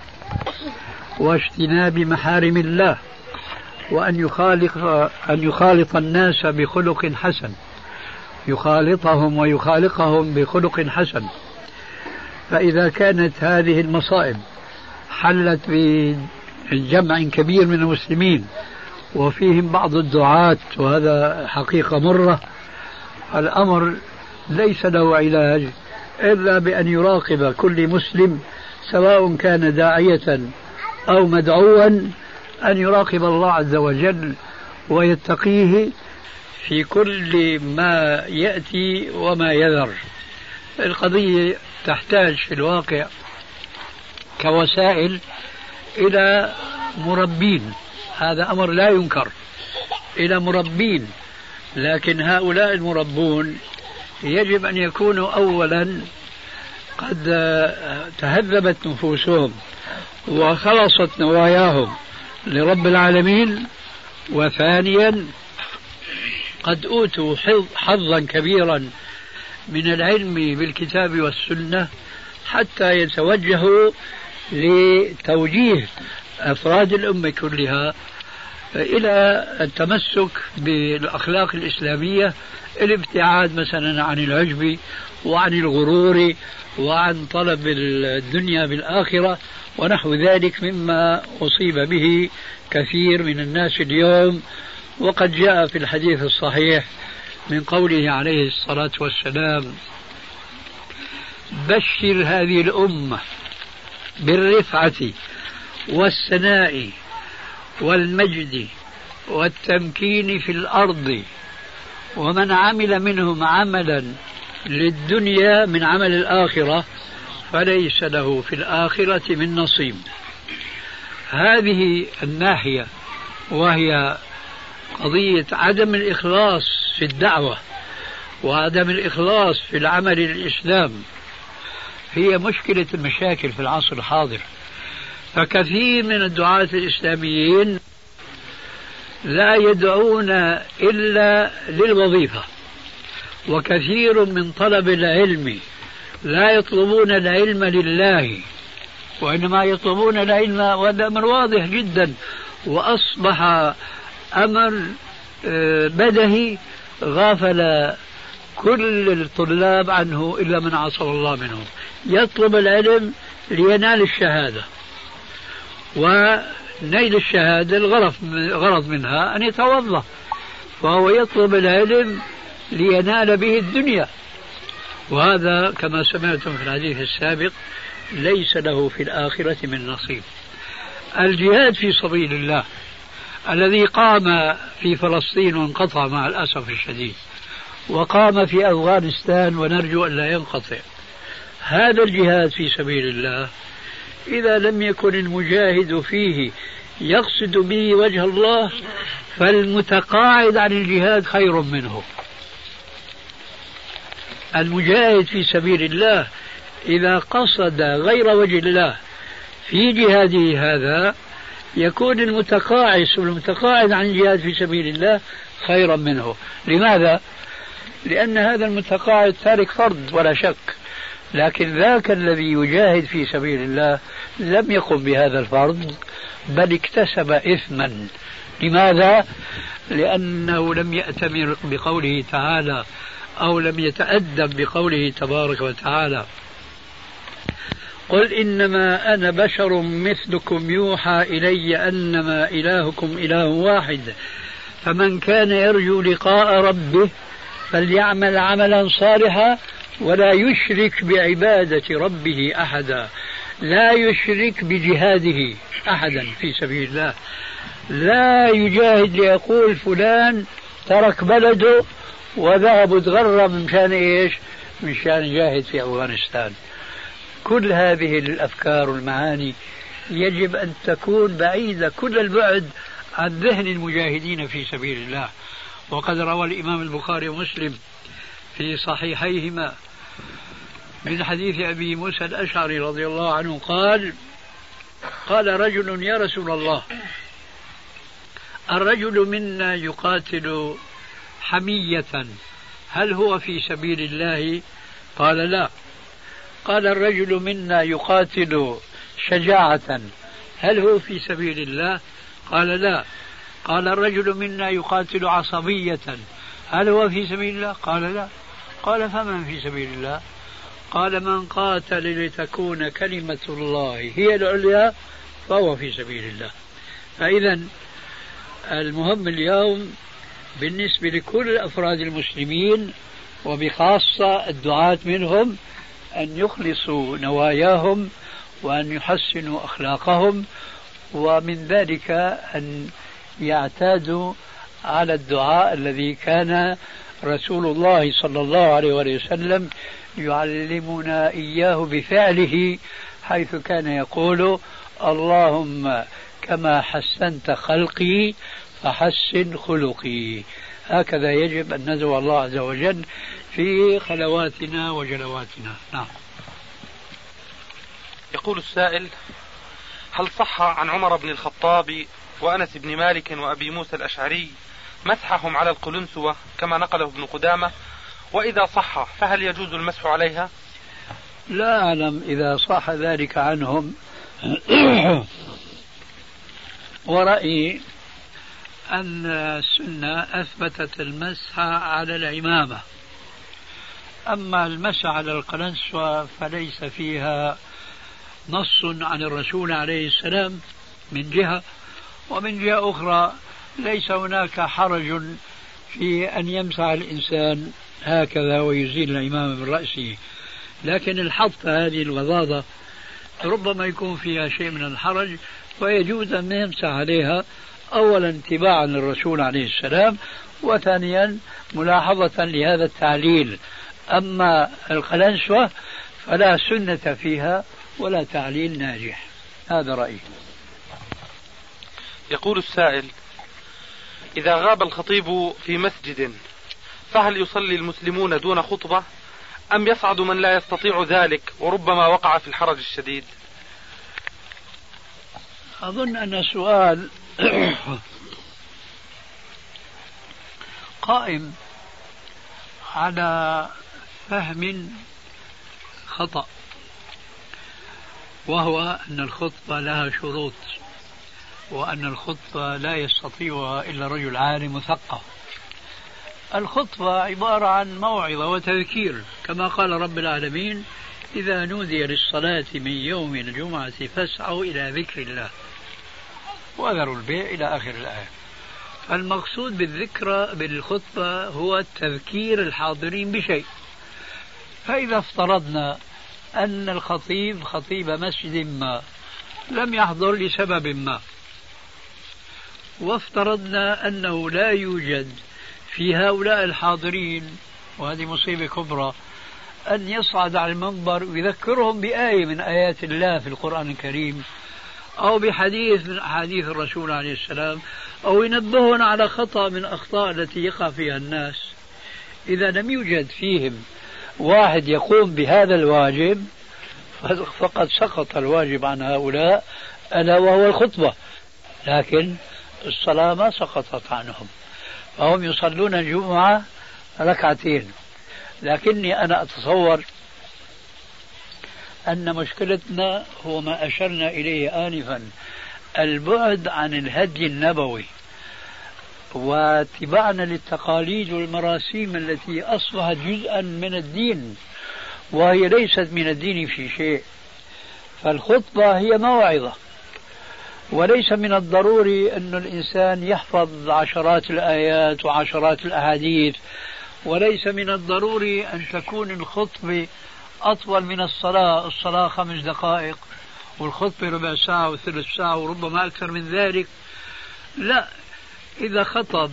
واجتناب محارم الله وأن يخالط الناس بخلق حسن، يخالطهم ويخالقهم بخلق حسن. فإذا كانت هذه المصائب حلت بجمع كبير من المسلمين وفيهم بعض الدعاة، وهذا حقيقة مرة، الأمر ليس له علاج إلا بأن يراقب كل مسلم سواء كان داعية أو مدعوا أن يراقب الله عز وجل ويتقيه في كل ما يأتي وما يذر. القضية تحتاج في الواقع كوسائل إلى مربين، هذا أمر لا ينكر، إلى مربين، لكن هؤلاء المربون يجب أن يكونوا أولا قد تهذبت نفوسهم وخلصت نواياهم لرب العالمين، وثانيا قد أوتوا حظا كبيرا من العلم بالكتاب والسنة حتى يتوجهوا لتوجيه أفراد الأمة كلها إلى التمسك بالأخلاق الإسلامية، الابتعاد مثلا عن العجب وعن الغرور وعن طلب الدنيا بالآخرة ونحو ذلك مما أصيب به كثير من الناس اليوم. وقد جاء في الحديث الصحيح من قوله عليه الصلاة والسلام: بشر هذه الأمة بالرفعة والسناء والمجد والتمكين في الأرض، ومن عمل منهم عملا للدنيا من عمل الآخرة فليس له في الآخرة من نصيب. هذه الناحية وهي قضية عدم الإخلاص في الدعوة وعدم الإخلاص في العمل للإسلام هي مشكلة المشاكل في العصر الحاضر. فكثير من الدعاة الإسلاميين لا يدعون إلا للوظيفة، وكثير من طلب العلم لا يطلبون العلم لله وإنما يطلبون العلم، وهذا أمر واضح جدا وأصبح أمر بدهي غافل كل الطلاب عنه إلا من عصى الله منهم. يطلب العلم لينال الشهادة، ونيل الشهادة الغرض منها أن يتوظف، فهو يطلب العلم لينال به الدنيا، وهذا كما سمعتم في الحديث السابق ليس له في الآخرة من نصيب. الجهاد في سبيل الله الذي قام في فلسطين وانقطع مع الأسف الشديد، وقام في أفغانستان ونرجو أن لا ينقطع، هذا الجهاد في سبيل الله إذا لم يكن المجاهد فيه يقصد به وجه الله فالمتقاعد عن الجهاد خير منه. المجاهد في سبيل الله إذا قصد غير وجه الله في جهاده هذا يكون المتقاعد عن الجهاد في سبيل الله خيرا منه. لماذا؟ لأن هذا المتقاعد تارك فرض ولا شك، لكن ذاك الذي يجاهد في سبيل الله لم يقم بهذا الفرض بل اكتسب إثما. لماذا؟ لأنه لم يأتمر بقوله تعالى أو لم يتأدب بقوله تبارك وتعالى: قل إنما أنا بشر مثلكم يوحى إلي أنما إلهكم إله واحد فمن كان يرجو لقاء ربه فليعمل عملا صالحا ولا يشرك بعبادة ربه أحدا. لا يشرك بجهاده أحدا في سبيل الله، لا يجاهد ليقول فلان ترك بلده وذهب وتغرب من شان إيش؟ من شان يجاهد في أفغانستان. كل هذه الأفكار والمعاني يجب أن تكون بعيدة كل البعد عن ذهن المجاهدين في سبيل الله. وقد روى الإمام البخاري ومسلم في صحيحيهما من حديث أبي موسى الأشعري رضي الله عنه قال رجل: يا رسول الله، الرجل منا يقاتل حمية هل هو في سبيل الله؟ قال: لا. قال: الرجل منا يقاتل شجاعة هل هو في سبيل الله؟ قال: لا. قال: الرجل منا يقاتل عصبية هل هو في سبيل الله؟ قال لا. قال فمن في سبيل الله؟ قال من قاتل لتكون كلمة الله هي العليا فهو في سبيل الله. فإذا المهم اليوم بالنسبة لكل أفراد المسلمين وبخاصة الدعاة منهم أن يخلصوا نواياهم وأن يحسنوا أخلاقهم، ومن ذلك أن يعتادوا على الدعاء الذي كان رسول الله صلى الله عليه وسلم يعلمنا إياه بفعله، حيث كان يقول اللهم كما حسنت خلقي فحسن خلقي. هكذا يجب أن ندعو الله عز وجل في خلواتنا وجلواتنا. نعم. يقول السائل: هل صح عن عمر بن الخطاب وأنس بن مالك وأبي موسى الأشعري مسحهم على القلنسوة كما نقله ابن قدامة؟ وإذا صح فهل يجوز المسح عليها؟ لا أعلم إذا صح ذلك عنهم. ورأيي أن السنة أثبتت المسح على العمامة، أما المسح على القلنسوة فليس فيها نص عن الرسول عليه السلام من جهة، ومن جهة أخرى ليس هناك حرج في أن يمسح الإنسان هكذا ويزيل العمامة من رأسه، لكن الحط هذه الوضاضة ربما يكون فيها شيء من الحرج، ويجوز أن يمسح عليها أولا اتباعا للرسول عليه السلام، وثانيا ملاحظة لهذا التعليل. أما القلنسوة فلا سنة فيها ولا تعليل ناجح. هذا رأيي. يقول السائل: إذا غاب الخطيب في مسجد فهل يصلي المسلمون دون خطبة أم يصعد من لا يستطيع ذلك وربما وقع في الحرج الشديد؟ أظن أن السؤال قائم على فهم خطأ، وهو أن الخطبة لها شروط، وأن الخطبة لا يستطيعها إلا رجل عالم مثقف. الخطبة عبارة عن موعظة وتذكير، كما قال رب العالمين: إذا نودي للصلاة من يوم الجمعة فاسعوا إلى ذكر الله وذروا البيع إلى آخر الآية. المقصود بالذكرى بالخطبة هو تذكير الحاضرين بشيء. فإذا افترضنا أن الخطيب خطيب مسجد ما لم يحضر لسبب ما، وافترضنا أنه لا يوجد في هؤلاء الحاضرين، وهذه مصيبة كبرى، أن يصعد على المنبر ويذكرهم بآية من آيات الله في القرآن الكريم أو بحديث من أحاديث الرسول عليه السلام، أو ينبهون على خطأ من أخطاء التي يقع فيها الناس. إذا لم يوجد فيهم واحد يقوم بهذا الواجب فقد سقط الواجب عن هؤلاء، ألا وهو الخطبة، لكن الصلاة ما سقطت عنهم، فهم يصلون الجمعة ركعتين. لكني أنا أتصور أن مشكلتنا هو ما أشرنا إليه آنفا، البعد عن الهدي النبوي واتباعنا للتقاليد والمراسيم التي أصبحت جزءا من الدين وهي ليست من الدين في شيء. فالخطبة هي موعظة، وليس من الضروري أن الإنسان يحفظ عشرات الآيات وعشرات الأحاديث، وليس من الضروري أن تكون الخطبة أطول من الصلاة. الصلاة 5 دقائق والخطبة ربع ساعة وثلث ساعة وربما أكثر من ذلك. لا، إذا خطب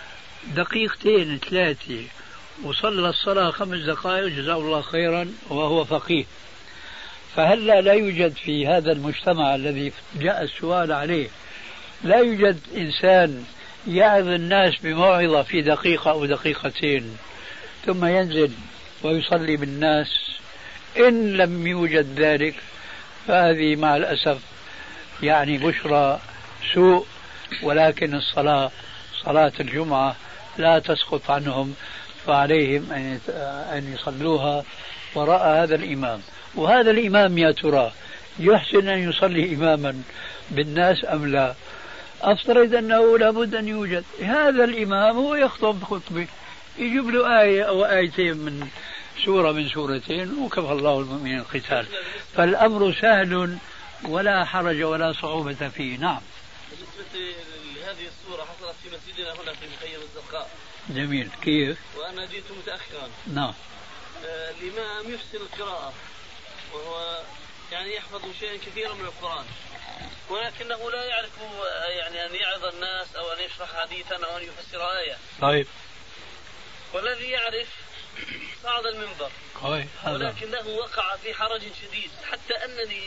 2 3 وصلى الصلاة 5 دقائق جزاه الله خيرا وهو فقيه. فهلا لا يوجد في هذا المجتمع الذي جاء السؤال عليه، لا يوجد إنسان يعظ الناس بموعظة في 1 دقيقة أو 2 دقيقة ثم ينزل ويصلي بالناس؟ إن لم يوجد ذلك فهذه مع الأسف يعني بشرى سوء، ولكن الصلاة صلاة الجمعة لا تسقط عنهم، فعليهم أن يصلوها وراء هذا الإمام. وهذا الإمام يا ترى يحسن أن يصلي إماما بالناس أم لا؟ أفترض أنه لابد أن يوجد هذا الإمام، هو يخطب خطبة يجيب له آية أو آيتين من سورة من سورتين وكفى الله المؤمنين القتال. فالأمر سهل ولا حرج ولا صعوبة فيه. نعم. بالنسبة لهذه الصورة حصلت في مسجدنا هنا في مخيم الزرقاء. جميل. كيف؟ وأنا جئت متأخرا. نعم. الإمام يحسن القراءة وهو يعني يحفظ شيئا كثيرا من القرآن، ولكنه لا يعرف يعني أن يعظ الناس أو أن يشرح حديثا أو أن يفسر آية. طيب. والذي يعرف صعد المنبر. ولكنه وقع في حرج شديد حتى أنني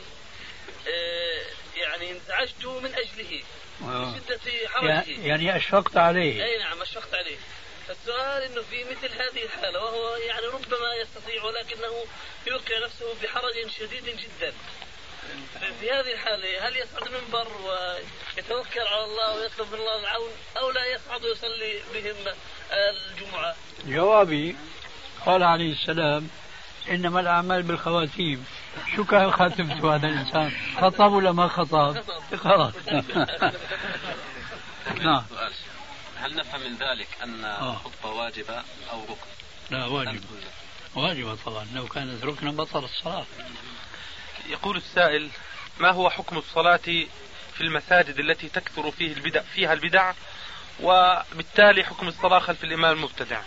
يعني انزعجت من أجله بشدة حرجه. يعني أشفقت عليه. أي نعم أشفقت عليه. فالسؤال أنه في مثل هذه الحالة وهو يعني ربما يستطيع ولكنه يوقع نفسه بحرج شديد جدا، في هذه الحالة هل يصعد المنبر ويتوكل على الله ويطلب من الله العون أو لا يصعد ويصلي بهم الجمعة؟ جوابي قال عليه السلام إنما الأعمال بالخواتيم. شو كان خاتمته هذا الإنسان؟ خطب ولا ما خطب؟ خلاص. نعم. هل نفهم من ذلك أن الخطبة واجبة أو ركن؟ لا واجبة. واجبة طبعا، لو كانت ركنا بطل الصلاة. يقول السائل: ما هو حكم الصلاة في المساجد التي تكثر فيها البدع وبالتالي حكم الصلاة خلف الإمام المبتدع؟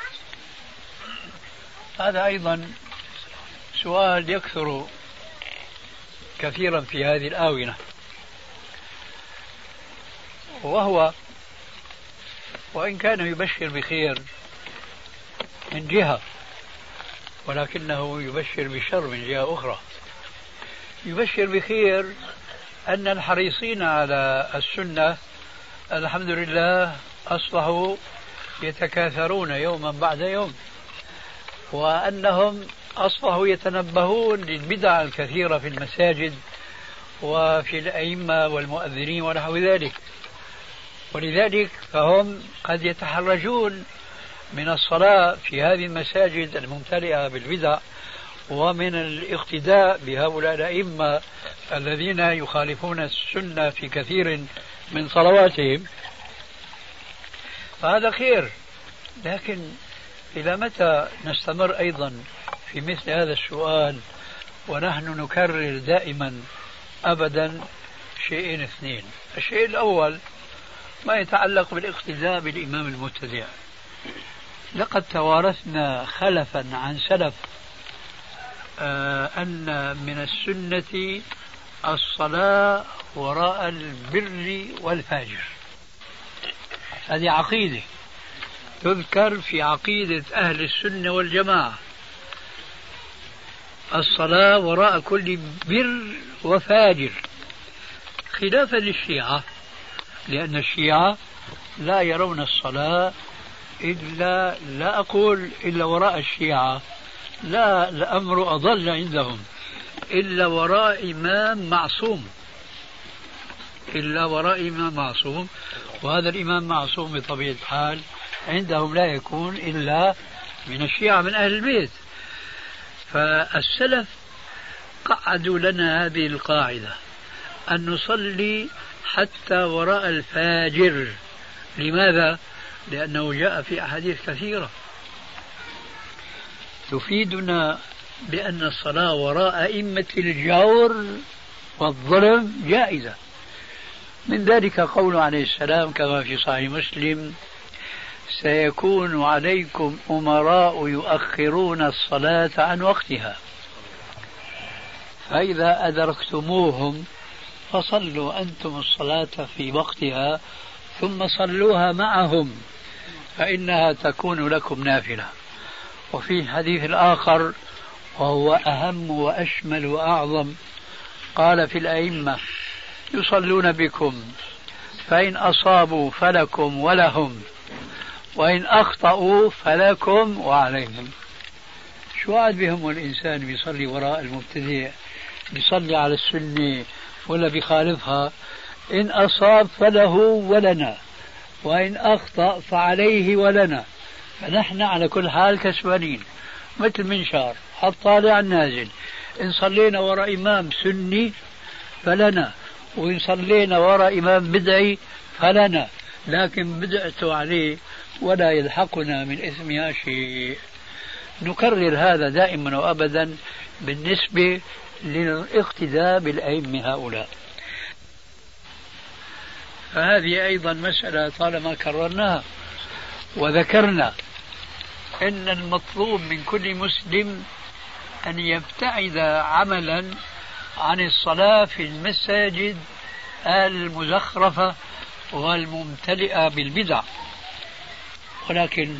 هذا أيضا سؤال يكثر كثيرا في هذه الآونة، وهو وإن كان يبشر بخير من جهة ولكنه يبشر بشر من جهة أخرى. يبشر بخير أن الحريصين على السنة الحمد لله أصبحوا يتكاثرون يوما بعد يوم، وأنهم أصبحوا يتنبهون للبدع الكثيرة في المساجد وفي الأئمة والمؤذنين ونحو ذلك، ولذلك فهم قد يتحرجون من الصلاة في هذه المساجد الممتلئة بالبدع ومن الاقتداء بهؤلاء الأئمة الذين يخالفون السنة في كثير من صلواتهم. فهذا خير، لكن إلى متى نستمر أيضا في مثل هذا السؤال ونحن نكرر دائما أبدا شيئين اثنين؟ الشيء الأول ما يتعلق بالاقتداء بالإمام المبتدع. لقد توارثنا خلفا عن سلف أن من السنة الصلاة وراء البر والفاجر. هذه عقيدة تذكر في عقيدة أهل السنة والجماعة، الصلاة وراء كل بر وفاجر، خلافا للشيعة، لأن الشيعة لا يرون الصلاة إلا، لا أقول إلا وراء الشيعة، لا، الأمر أضل عندهم، إلا وراء إمام معصوم، إلا وراء إمام معصوم، وهذا الإمام معصوم بطبيعة الحال عندهم لا يكون إلا من الشيعة من أهل البيت. فالسلف قعدوا لنا هذه القاعدة أن نصلي حتى وراء الفاجر. لماذا؟ لأنه جاء في أحاديث كثيرة تفيدنا بأن الصلاة وراء أئمة الجور والظلم جائزة. من ذلك قوله عليه السلام كما في صحيح مسلم: سيكون عليكم أمراء يؤخرون الصلاة عن وقتها، فإذا أدركتموهم فصلوا أنتم الصلاة في وقتها ثم صلوها معهم فإنها تكون لكم نافلة. وفي الحديث الآخر وهو أهم وأشمل وأعظم قال في الأئمة: يصلون بكم فإن أصابوا فلكم ولهم وإن أخطأوا فلكم وعليهم. شو عاد بهم الإنسان بيصلي وراء المبتدع، بيصلي على السنة ولا بيخالفها؟ إن أصاب فله ولنا وإن أخطأ فعليه ولنا، فنحن على كل حال كسبانين مثل منشار الطالع النازل. إن صلينا وراء إمام سني فلنا، وإن صلينا وراء إمام بدعي فلنا، لكن بدعته عليه ولا يلحقنا من إثمها شيء. نكرر هذا دائما وأبدا بالنسبة للاقتداء بالأئمة هؤلاء. فهذه أيضا مسألة طالما كررناها وذكرنا أن المطلوب من كل مسلم أن يبتعد عملا عن الصلاة في المساجد المزخرفة والممتلئة بالبدع. ولكن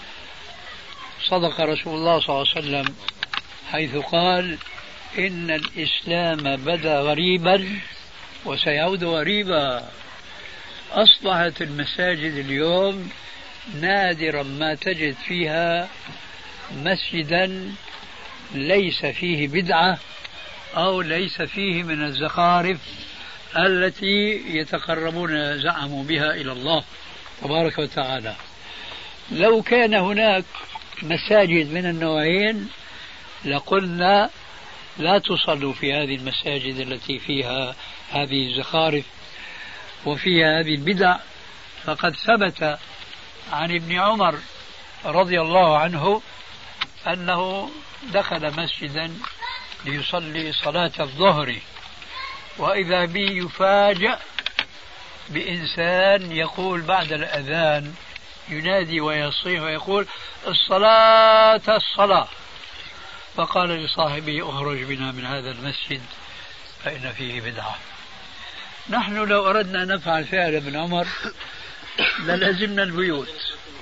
صدق رسول الله صلى الله عليه وسلم حيث قال إن الإسلام بدأ غريبا وسيعود غريبا. أصبحت المساجد اليوم نادرا ما تجد فيها مسجدا ليس فيه بدعة أو ليس فيه من الزخارف التي يتقربون زعموا بها إلى الله تبارك وتعالى. لو كان هناك مساجد من النوعين لقلنا لا تصلوا في هذه المساجد التي فيها هذه الزخارف وفيها هذه البدع. فقد ثبت عن ابن عمر رضي الله عنه أنه دخل مسجدا ليصلي صلاة الظهر وإذا به يفاجأ بإنسان يقول بعد الأذان ينادي ويصيح ويقول الصلاة الصلاة. فقال لصاحبه اخرج بنا من هذا المسجد فإن فيه بدعة. نحن لو أردنا نفعل فعل ابن عمر للزمنا البيوت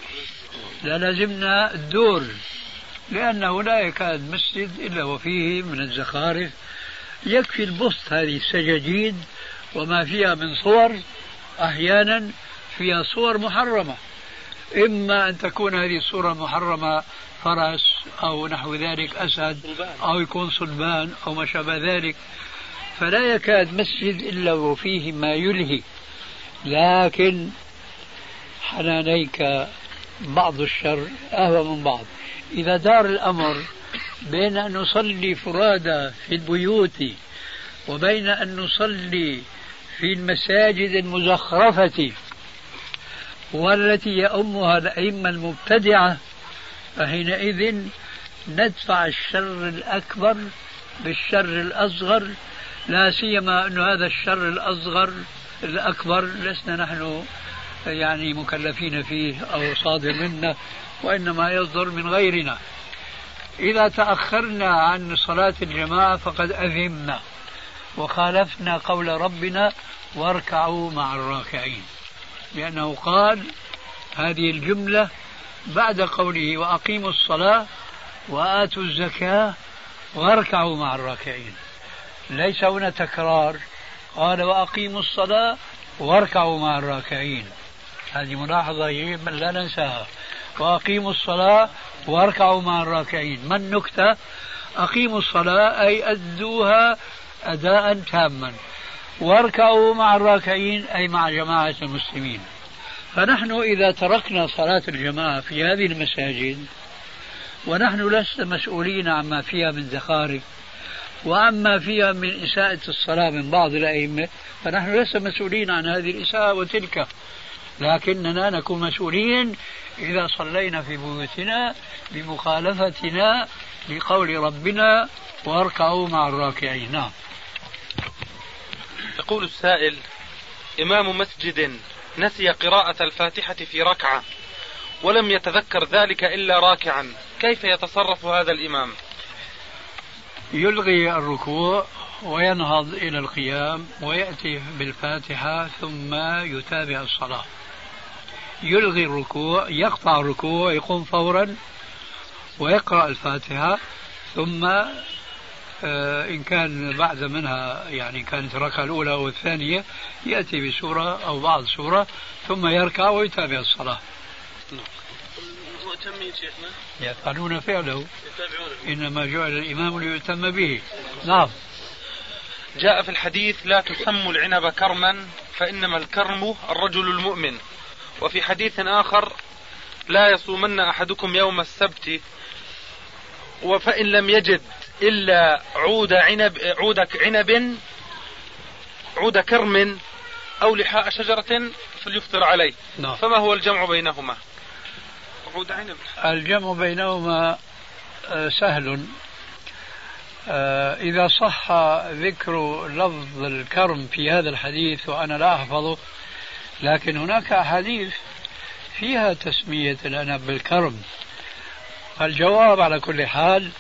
للزمنا الدور، لأنه لا يكاد مسجد إلا وفيه من الزخارف. يكفي البسط هذه السجاجيد وما فيها من صور، أحيانا فيها صور محرمة، إما أن تكون هذه الصورة المحرمة فرس أو نحو ذلك أسد أو يكون صلبان أو ما شابه ذلك. فلا يكاد مسجد إلا وفيه ما يلهي. لكن حنانيك بعض الشر أهوى من بعض. إذا دار الأمر بين أن نصلي فرادى في البيوت وبين أن نصلي في المساجد المزخرفة والتي يؤمها الأئمة المبتدعة، فحينئذ ندفع الشر الأكبر بالشر الأصغر، لا سيما أن هذا الشر الأكبر لسنا نحن يعني مكلفين فيه أو صادر منا، وإنما يصدر من غيرنا. إذا تأخرنا عن صلاة الجماعة فقد أثمنا وخالفنا قول ربنا واركعوا مع الراكعين، لأنه قال هذه الجملة بعد قوله وأقيموا الصلاة وآتوا الزكاة واركعوا مع الراكعين. ليس هنا تكرار، قال وأقيموا الصلاة واركعوا مع الراكعين. هذه ملاحظة يجب أن لا ننساها. وأقيموا الصلاة واركعوا مع الراكعين. ما النكتة؟ أقيموا الصلاة أي أدوها أداء تاما، واركعوا مع الراكعين أي مع جماعة المسلمين. فنحن إذا تركنا صلاة الجماعة في هذه المساجد ونحن لسنا مسؤولين عما فيها من زخارف وعما فيها من إساءة الصلاة من بعض الأئمة، فنحن لسنا مسؤولين عن هذه الإساءة وتلك، لكننا نكون مسؤولين إذا صلينا في بيوتنا بمخالفتنا لقول ربنا واركعوا مع الراكعين. نعم. يقول السائل: إمام مسجد نسي قراءة الفاتحة في ركعة ولم يتذكر ذلك إلا راكعا، كيف يتصرف هذا الإمام؟ يلغي الركوع وينهض إلى القيام ويأتي بالفاتحة ثم يتابع الصلاة. يلغي الركوع، يقطع الركوع، يقوم فورا ويقرأ الفاتحة، ثم إن كان بعد منها يعني كانت الركعة الأولى أو الثانية يأتي بسورة أو بعض سورة ثم يركع ويتابع الصلاة. المؤتمين شيخنا يفعلون فعله، إنما جعل الإمام ليؤتم به. نعم. جاء في الحديث: لا تسموا العنب كرما فإنما الكرم الرجل المؤمن. وفي حديث آخر: لا يصومن أحدكم يوم السبت وفإن لم يجد إلا عود كرم أو لحاء شجرة فليفطر عليه. نعم. فما هو الجمع بينهما؟ عود عنب. الجمع بينهما سهل. إذا صح ذكر لفظ الكرم في هذا الحديث وأنا لا أحفظه، لكن هناك أحاديث فيها تسمية العنب بالكرم. فالجواب على كل حال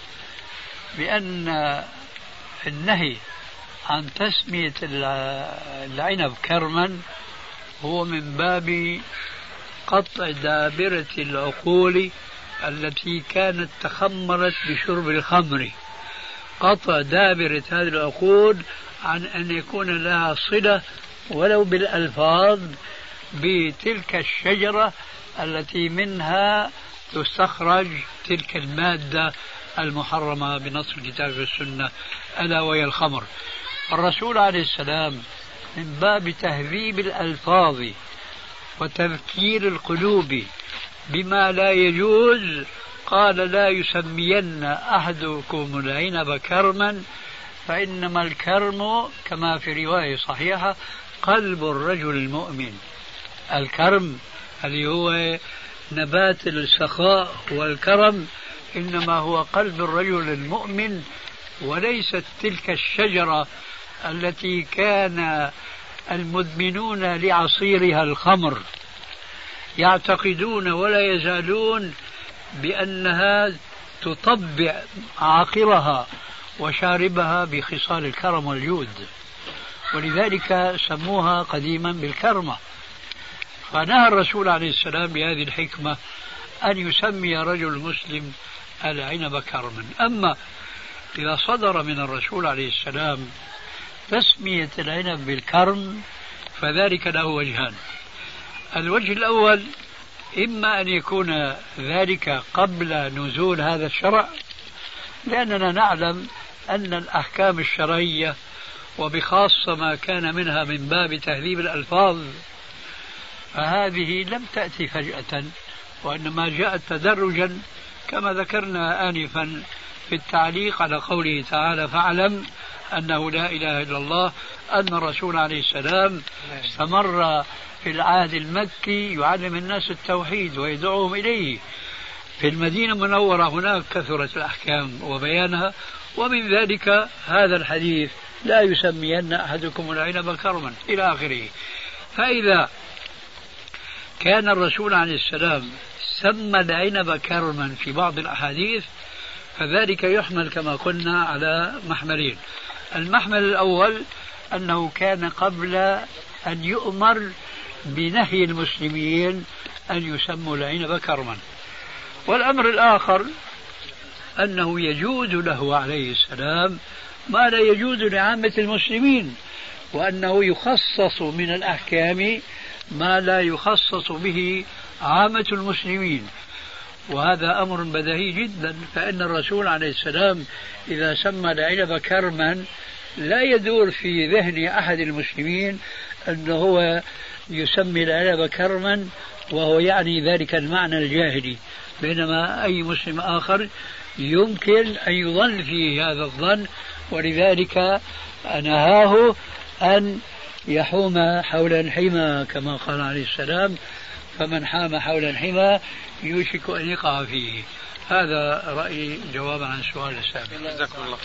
بأن النهي عن تسمية العنب كرما هو من باب قطع دابرة العقول التي كانت تخمرت بشرب الخمر، قطع دابرة هذه العقول عن أن يكون لها صلة ولو بالألفاظ بتلك الشجرة التي منها تستخرج تلك المادة المحرمة بنص الكتاب والسنة ألا وهي الخمر. الرسول عليه السلام من باب تهذيب الألفاظ وتذكير القلوب بما لا يجوز قال لا يسمين أحدكم العنب كرما فإنما الكرم كما في رواية صحيحة قلب الرجل المؤمن. الكرم اللي هو نبات السخاء والكرم إنما هو قلب الرجل المؤمن، وليست تلك الشجرة التي كان المدمنون لعصيرها الخمر يعتقدون ولا يزالون بأنها تطبع عاقرها وشاربها بخصال الكرم والجود، ولذلك سموها قديما بالكرمة. فنهى الرسول عليه السلام بهذه الحكمة أن يسمي رجل مسلم العنب كرما. أما إذا صدر من الرسول عليه السلام تسمية العنب بالكرم فذلك له وجهان. الوجه الأول إما أن يكون ذلك قبل نزول هذا الشرع، لأننا نعلم أن الأحكام الشرعية وبخاصة ما كان منها من باب تهذيب الألفاظ فهذه لم تأتي فجأة وإنما جاءت تدرجا كما ذكرنا آنفا في التعليق على قوله تعالى فاعلم أنه لا إله إلا الله، أن الرسول عليه السلام استمر في العهد المكي يعلم الناس التوحيد ويدعوهم إليه. في المدينة المنورة هناك كثرت الأحكام وبيانها، ومن ذلك هذا الحديث لا يسمين أحدكم العنب كرما إلى آخره. فإذا كان الرسول عليه السلام سمى العنب كرما في بعض الأحاديث فذلك يحمل كما قلنا على محملين. المحمل الأول أنه كان قبل أن يؤمر بنهي المسلمين أن يسموا العنب كرما، والأمر الآخر أنه يجوز له عليه السلام ما لا يجوز لعامة المسلمين، وأنه يخصص من الأحكام ما لا يخصص به عامة المسلمين، وهذا أمر بديهي جدا. فإن الرسول عليه السلام إذا سمى العنب كرما لا يدور في ذهن أحد المسلمين أنه هو يسمي العنب كرما وهو يعني ذلك المعنى الجاهلي، بينما أي مسلم آخر يمكن أن يظن فيه هذا الظن، ولذلك نهاه أن يحوم حول الحمى كما قال عليه السلام فمن حام حول الحمى يوشك أن يقع فيه. هذا رأيي جوابا عن السؤال السابق. جزاكم الله.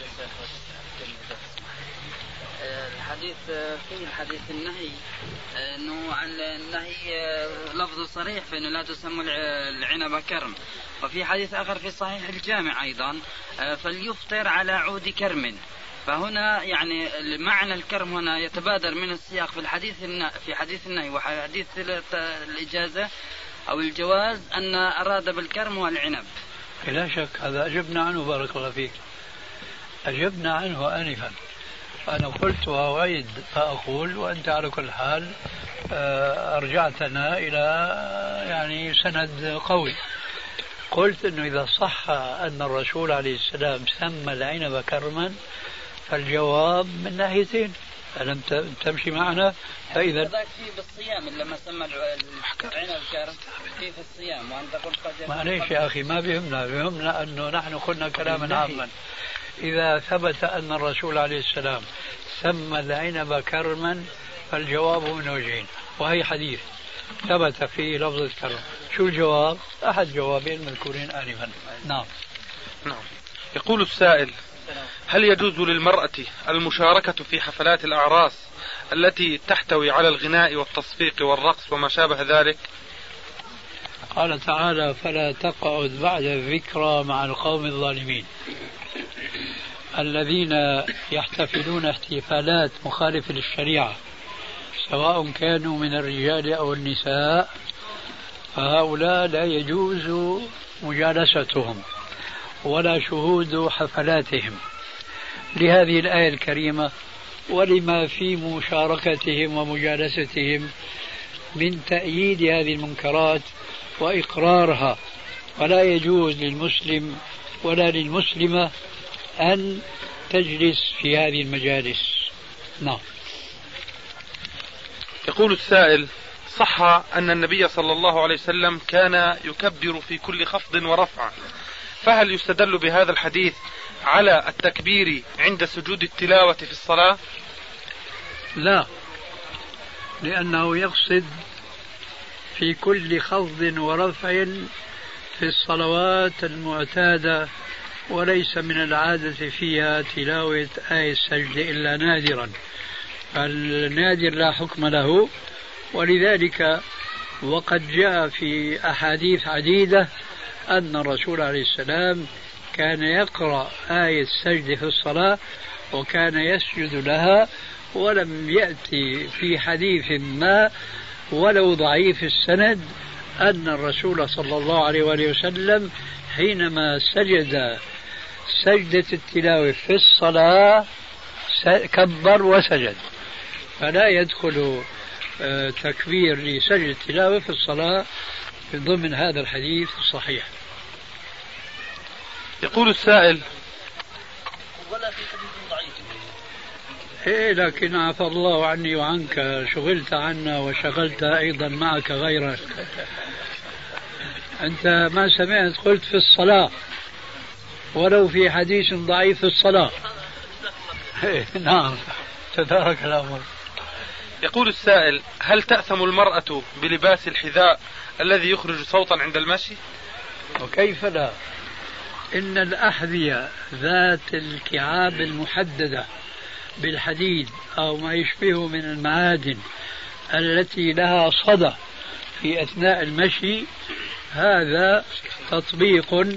الحديث فيه حديث النهي انه عن النهي لفظ صريح فانه لا تسمى العنب كرم، وفي حديث اخر في صحيح الجامع ايضا فليفطر على عود كرم. فهنا يعني معنى الكرم هنا يتبادر من السياق في حديث النهي وحديث الإجازة أو الجواز أن أراد بالكرم والعنب. لا شك هذا أجبنا عنه بارك الله فيك، أجبنا عنه آنفا. أنا قلت وأعيد فأقول وأنت على كل حال أرجعتنا إلى يعني سند قوي. قلت أنه إذا صح أن الرسول عليه السلام سمى العنب كرما فالجواب من ناحيتين، ألم تمشي معنا؟ فإذا ذاك في بالصيام لما سمى العنب كرم في الصيام وأنت قلت معليش يا أخي ما بيهمنا أنه نحن قلنا كلاما عاما. إذا ثبت أن الرسول عليه السلام سمى العنب كرما فالجواب من وجهين، وهي حديث ثبت فيه لفظ الكرم. شو الجواب؟ أحد جوابين المذكورين آنفا. نعم. يقول السائل: هل يجوز للمرأة المشاركة في حفلات الأعراس التي تحتوي على الغناء والتصفيق والرقص وما شابه ذلك؟ قال تعالى: فلا تقعد بعد الذكرى مع القوم الظالمين. الذين يحتفلون احتفالات مخالفة للشريعة سواء كانوا من الرجال أو النساء فهؤلاء لا يجوز مجالستهم ولا شهود حفلاتهم لهذه الآية الكريمة ولما في مشاركتهم ومجالستهم من تأييد هذه المنكرات وإقرارها. ولا يجوز للمسلم ولا للمسلمة أن تجلس في هذه المجالس. نعم. يقول السائل: صح أن النبي صلى الله عليه وسلم كان يكبر في كل خفض ورفع، فهل يستدل بهذا الحديث على التكبير عند سجود التلاوة في الصلاة؟ لا، لأنه يقصد في كل خفض ورفع في الصلوات المعتادة، وليس من العادة فيها تلاوة آية السجد إلا نادرا، فالنادر لا حكم له. ولذلك وقد جاء في أحاديث عديدة أن الرسول عليه السلام كان يقرأ آية السجد في الصلاة وكان يسجد لها، ولم يأتي في حديث ما ولو ضعيف السند أن الرسول صلى الله عليه وآله وسلم حينما سجد سجدة التلاوة في الصلاة كبر وسجد، فلا يدخل تكبير لسجد التلاوة في الصلاة من ضمن هذا الحديث الصحيح. يقول السائل: ولا في حديث ضعيف. إيه، لكن عفى الله عني وعنك، شغلت عنا وشغلت أيضا معك غيرك. أنت ما سمعت قلت في الصلاة ولو في حديث ضعيف في الصلاة. نعم، تدارك الأمر. يقول السائل: هل تأثم المرأة بلباس الحذاء الذي يخرج صوتا عند المشي؟ وكيف لا؟ إن الأحذية ذات الكعاب المحددة بالحديد أو ما يشبهه من المعادن التي لها صدى في أثناء المشي، هذا تطبيق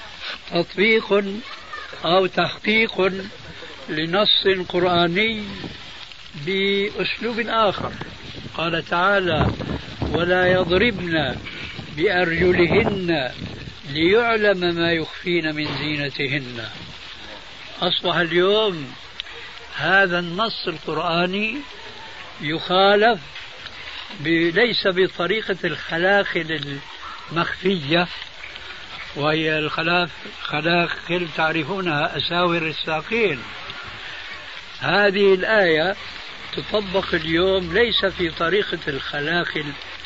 أو تحقيق لنص قرآني بأسلوب آخر. قال تعالى: ولا يضربن بأرجلهن ليعلم ما يخفين من زينتهن. أصبح اليوم هذا النص القرآني يخالف ليس بطريقة الخلاخل المخفية، وهي الخلاخل تعرفونها أساور الساقين. هذه الآية تطبق اليوم ليس في طريقة الخلاخل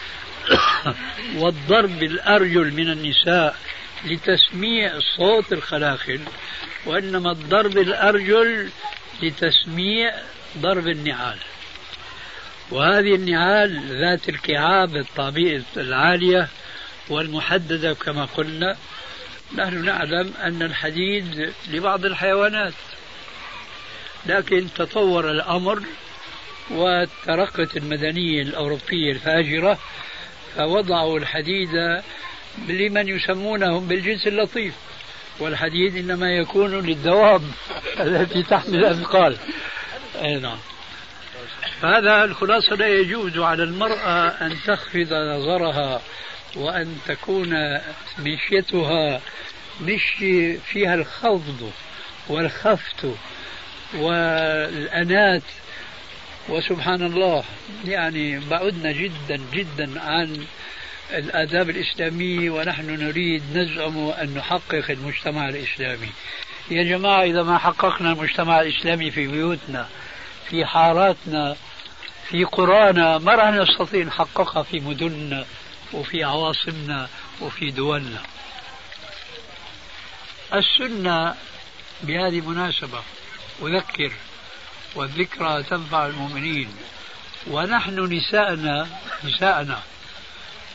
والضرب الأرجل من النساء لتسميع صوت الخلاخل، وإنما الضرب الأرجل لتسميع ضرب النعال. وهذه النعال ذات الكعاب الطابئة العالية والمحددة كما قلنا. نحن نعلم أن الحديد لبعض الحيوانات، لكن تطور الأمر وترقت المدنية الأوروبية الفاجرة فوضعوا الحديد لمن يسمونهم بالجنس اللطيف، والحديد إنما يكون للدواب التي تحمل الأثقال. نعم. فهذا الخلاصة: لا يجوز على المرأة أن تخفض نظرها وأن تكون مشيتها مشي فيها الخفض والخفت والأنات. وسبحان الله، يعني بعدنا جدا جدا عن الآداب الإسلامية، ونحن نريد نزعم أن نحقق المجتمع الإسلامي. يا جماعة، إذا ما حققنا المجتمع الإسلامي في بيوتنا، في حاراتنا، في قرانا، ما راح نستطيع نحققها في مدننا وفي عواصمنا وفي دولنا. السنة بهذه المناسبة أذكر، والذكرى تنفع المؤمنين. ونحن نساءنا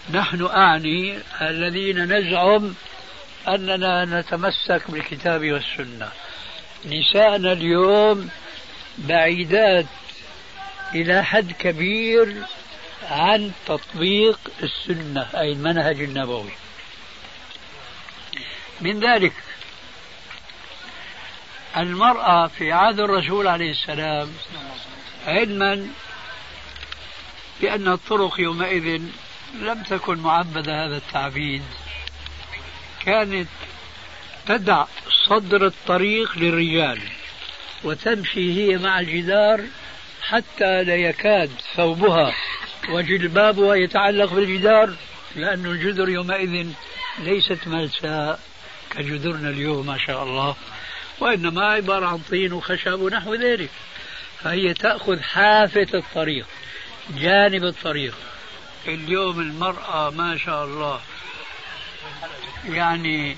نحن أعني الذين نزعم أننا نتمسك بالكتاب والسنة. نساءنا اليوم بعيدات إلى حد كبير عن تطبيق السنة أي المنهج النبوي. من ذلك المرأة في عهد الرسول عليه السلام، علما بأن الطرق يومئذ لم تكن معبدة هذا التعبيد، كانت تدع صدر الطريق للرجال وتمشي هي مع الجدار حتى لا يكاد ثوبها وجلبابها يتعلق بالجدار، لأن الجدر يومئذ ليست ملساء كجدرنا اليوم ما شاء الله، وإنما عبارة عن طين وخشب ونحو ذلك. فهي تأخذ حافة الطريق، جانب الطريق. اليوم المرأة ما شاء الله يعني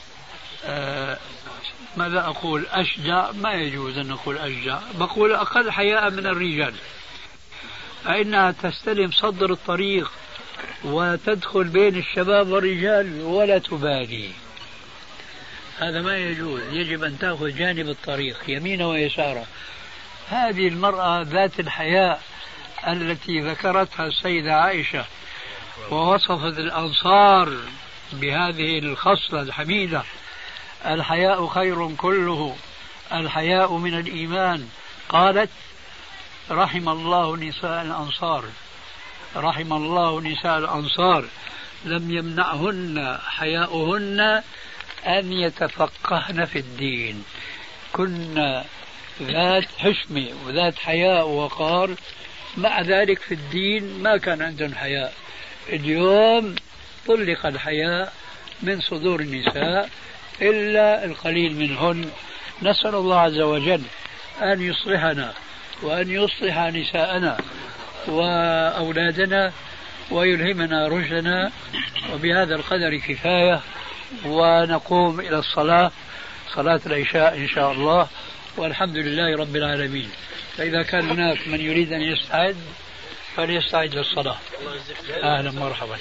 ماذا أقول، أشجع، ما يجوز أن نقول أشجع، بقول أقل حياء من الرجال، فإنها تستلم صدر الطريق وتدخل بين الشباب والرجال ولا تبالي. هذا ما يجوز، يجب أن تأخذ جانب الطريق يمينه ويساره. هذه المرأة ذات الحياء التي ذكرتها السيدة عائشة ووصفت الأنصار بهذه الخصلة الحميدة: الحياء خير كله، الحياء من الإيمان. قالت: رحم الله نساء الأنصار، رحم الله نساء الأنصار لم يمنعهن حياؤهن أن يتفقهن في الدين، كن ذات حشمة وذات حياء ووقار، مع ذلك في الدين ما كان عندهم حياء. اليوم طلق الحياء من صدور النساء إلا القليل منهن. نسأل الله عز وجل أن يصلحنا وأن يصلح نساءنا وأولادنا ويلهمنا رشدنا. وبهذا القدر كفاية، ونقوم إلى الصلاة، صلاة العشاء إن شاء الله، والحمد لله رب العالمين. فإذا كان هناك من يريد أن يستعد فليستعد للصلاة. أهلا مرحبا.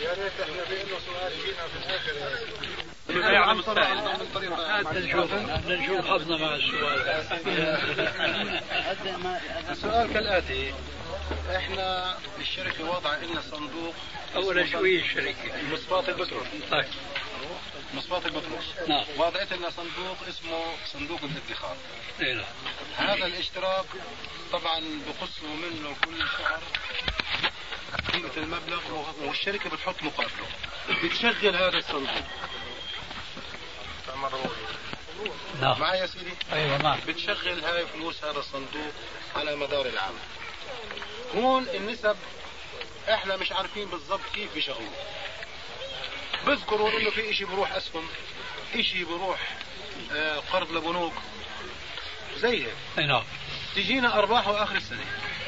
نشوف حظنا مع السؤال. السؤال كالآتي: احنا الشركة وضع لنا صندوق. أولا شوية الشركة مصفاة البترول. طيب. مصفاة البترول. نعم. وضعت لنا صندوق اسمه صندوق الادخار. إيه. هذا الاشتراك طبعا بقسموا منه كل شهر قيمة المبلغ، والشركة بتحط مقابله، بتشغل هذا الصندوق. نعم. معي يا سيدي؟ أيوة معي. بتشغل هاي فلوس هذا الصندوق على مدار العام. هون النسب احنا مش عارفين بالضبط كيف بيشغلوه. بذكروا انه في اشي بروح اسهم، اشي بروح قرض لبنوك زي هيك. نعم. تجينا ارباح اخر السنة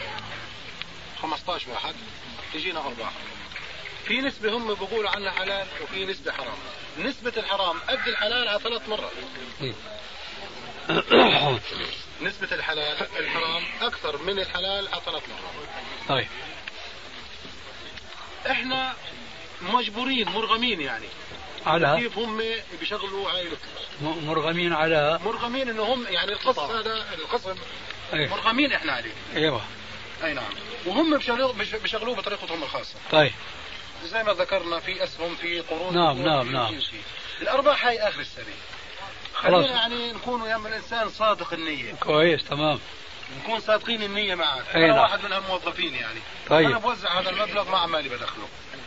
15/1 تجينا ارباح. في نسبة هم بيقولوا عنها حلال وفي نسبة حرام. نسبة الحرام قد الحلال على 3 مرات. نسبة الحرام أكثر من الحلال على 3 مرات. طيب. احنا مجبورين مرغمين يعني على كيف هم بيشغلوا هاي مرغمين على مرغمين انه هم يعني القسم هذا القسم. أيه. مرغمين احنا عليه. ايوه. اي نعم. وهم بيشغلوه بطريقتهم الخاصة. طيب. زي ما ذكرنا في اسهم في قروض. نعم. الارباح هاي اخر السنة. خلاص يعني نكون يا الانسان صادق النية. كويس تمام. نكون صادقين النية معك. أنا نعم. واحد من الموظفين يعني. طيب. انا بوزع هذا المبلغ ما عمالي بدخله.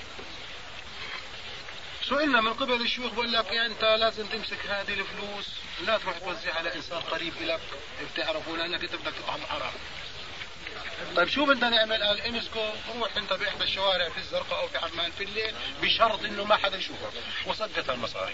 سئلنا من قبل الشيوخ بقول لك يعني انت لازم تمسك هذه الفلوس لا تروح توزعها على انسان قريب لك بتعرفه لانك انت بدك تطعم حرام. طيب شو بدنا نعمل؟ قال امسكو روح انت باحدى الشوارع في الزرقاء او في عمان في الليل بشرط انه ما حدا يشوفك وسقط المصاري.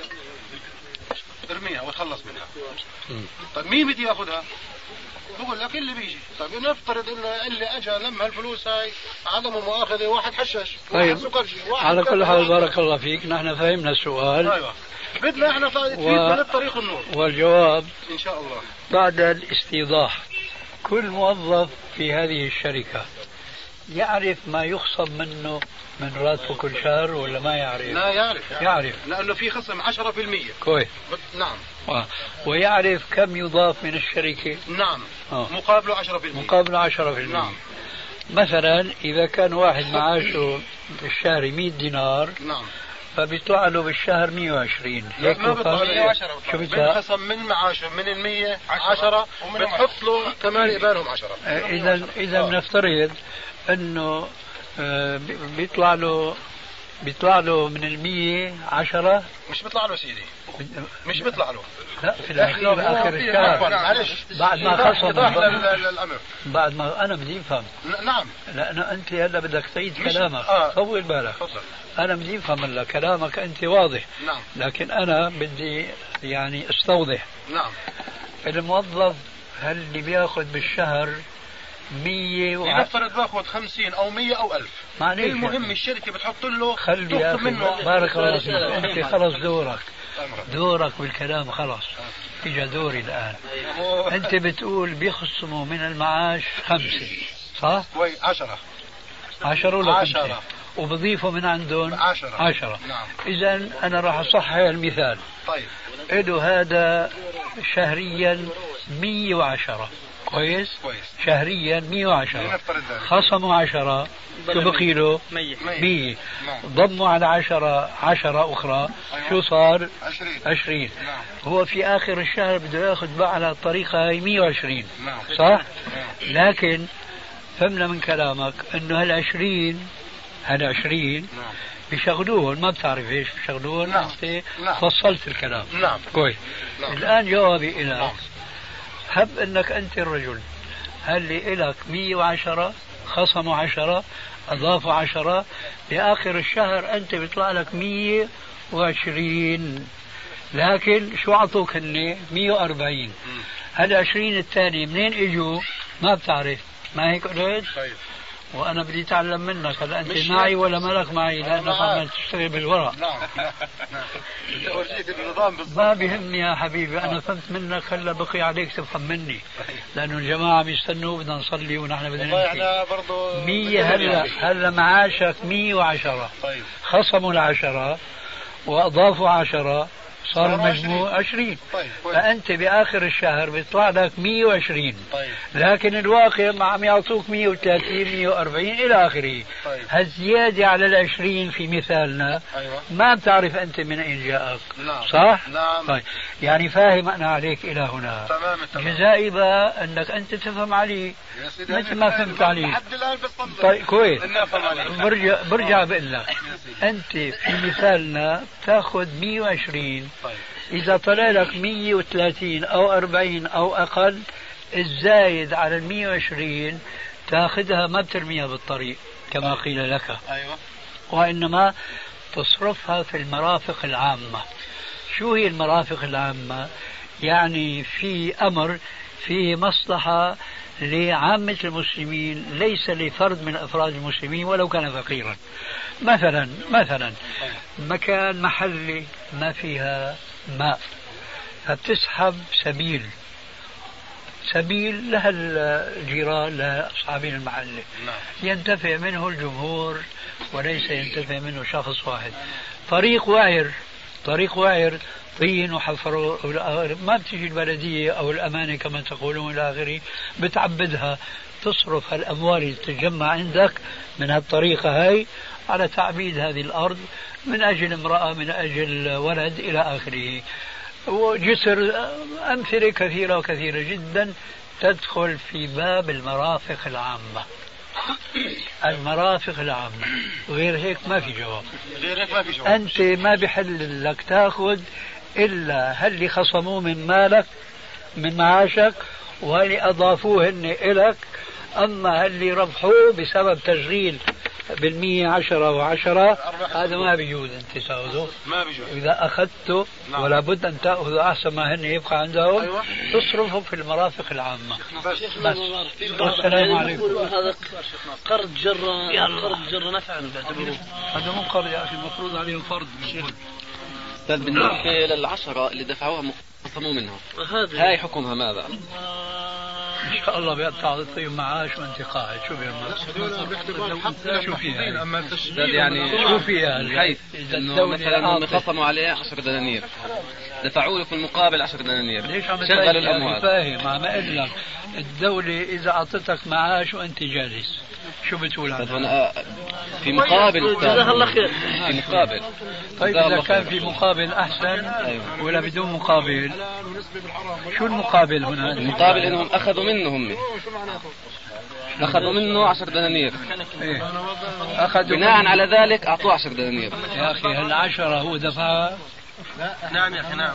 ارميها وتخلص منها. طيب مين بدي ياخذها؟ بقول لك اللي بيجي. طيب نفترض انه اللي اجى لم هالفلوس هاي عدم مؤاخذه واحد حشش. طيب على كل حال بارك الله فيك، نحن فهمنا السؤال. ايوه بدنا احنا في طريق النور. والجواب ان شاء الله بعد الاستيضاح. كل موظف في هذه الشركة يعرف ما يخصم منه من راتبه كل شهر ولا ما يعرف؟ لا يعرف. يعرف لأنه في خصم 10%. كويس. نعم. ويعرف كم يضاف من الشركة. نعم. مقابله 10%. مقابله 10%. نعم. مثلا إذا كان واحد معاشه بالشهر 100 دينار. نعم. فبيطلع له بالشهر 120. هيك ما بيطلع له 10. شو بنخصم من معاشه من ال100 10 بتحط له كمان يبانهم 10. إذا بنفترض إنه بيطلع له من 100 10. مش بيطلع له سيدي. مش بيطلع له. لا في الأخير آخر الشهر بعد ما خصم بعد ما أنا بدي أفهم. نعم. لأنه أنت هلا بدك تعيد كلامك. طول بالك. أنا بدي أفهم هلا كلامك أنت واضح. نعم. لكن أنا بدي يعني استوضح. نعم. الموظف هل اللي بياخذ بالشهر 100 نفترض باخذ 50 أو 100 أو 1000. المهم الشركة بتحط له خلي يا أخي بارك الله فيك. أنت خلص دورك بالكلام خلاص. اجى دوري الآن. أنت بتقول بيخصموا من المعاش 5 صح؟ 10 ولا 5 وبضيفوا من عندهم 10. نعم. إذا أنا راح أصحح المثال. طيب. له هذا شهريا 110. كويس. شهريا 110 خصموا 10 شو بقي له 100 ضموا على 10 أخرى. شو صار 20. هو في آخر الشهر بده ياخذ بقى على الطريقة هاي 120 صح. لكن فهمنا من كلامك انه هال20 بيشغلوهم. ما بتعرف ايش بيشغلوهم. انت فصلت الكلام. كويس. الآن جوابي إلى هب انك انت الرجل هل لك 110 خصموا 10 اضافوا 10 باخر الشهر انت بيطلع لك 120. لكن شو اعطوك هن 140. هل 20 الثاني منين اجوا ما بتعرف. ما هيك قلت؟ وانا بدي اتعلم منك. هلا انت معي ولا مالك معي لانك عم تشتغل بالورق. ما بيهمني يا حبيبي. انا فهمت منك. هلا بقي عليك تفهم مني لانه الجماعه بيستنوا بدنا نصلي ونحن بدنا نمشي. 100 هلا معاشك 110 خصموا ال10 واضافوا 10 صار المجموع 20. فأنت بآخر الشهر بيطلع لك 120. لكن الواقع ما عم يعطوك 130 140 إلى آخره. هالزيادة على 20 في مثالنا ما بتعرف أنت من أين جاءك. صح؟ طيب. يعني فاهم أنا عليك إلى هنا. جزائي بقى أنك أنت تفهم علي مثل ما فهمت علي. طيب كويس. برجع بقول لك أنت في مثالنا تأخذ 120. إذا طلع لك 130 أو 40 أو أقل الزايد على 120 تأخذها ما بترميها بالطريق كما قيل لك. وإنما تصرفها في المرافق العامة. شو هي المرافق العامة؟ يعني في أمر فيه مصلحة لعامة المسلمين ليس لفرد من أفراد المسلمين ولو كان فقيرا. مثلا مكان محلي ما فيها ماء فبتسحب سبيل لها الجيران لها أصحاب المحل ينتفع منه الجمهور وليس ينتفع منه شخص واحد. طريق وعر طين وحفر ما بتيجي البلدية أو الأمانة كما تقولون إلى آخره بتعبدها. تصرف الأموال اللي تتجمع عندك من هالطريقة هاي على تعبيد هذه الأرض من أجل امرأة من أجل ولد إلى آخره. وجسر أمثلة كثيرة جدا تدخل في باب المرافق العامة. غير هيك ما في جواب. أنت ما بحل لك تأخذ إلا هل خصموه من مالك من معاشك وهل أضافوهن إلك. أما هل ربحوه بسبب تشغيل 110 و10 هذا ما بيجوز أنت تأخذه. إذا أخذته ولا بد أن تأخذ أحسن ما هن يبقى عندهم تصرفه في المرافق العامة. بس. والسلام عليكم. هذا قرض جر نفعا بعتبره. هذا مو قرض يا أخي المفروض عليهم فرض. بالنسبة لل10 اللي دفعوها خصموا منها هاي حكمها ماذا؟ إن شاء الله بيعطيهم معاش وأنت قاعد. شو فيها؟ أما يعني شو فيها؟ حيث إنه مثلا خصموا عليه 10 دنانير، دفعوا له في المقابل 10 دنانير. ليش عم شغل الأموال؟ فاهم، عم أقول لك الدولة إذا أعطتك معاش وأنت جالس شو بتقول عنها؟ في مقابل. جزاه الله خير. في مقابل. طيب إذا كان في مقابل أحسن ولا بدون مقابل؟ شو المقابل هنا؟ المقابل إنهم أخذوا منه أخذوا منه 10 دنانير. إيه؟ أخذوا بناء على ذلك أعطوه 10 دنانير. يا أخي هالعشرة هو دفعها؟ نعم يا أخي نعم.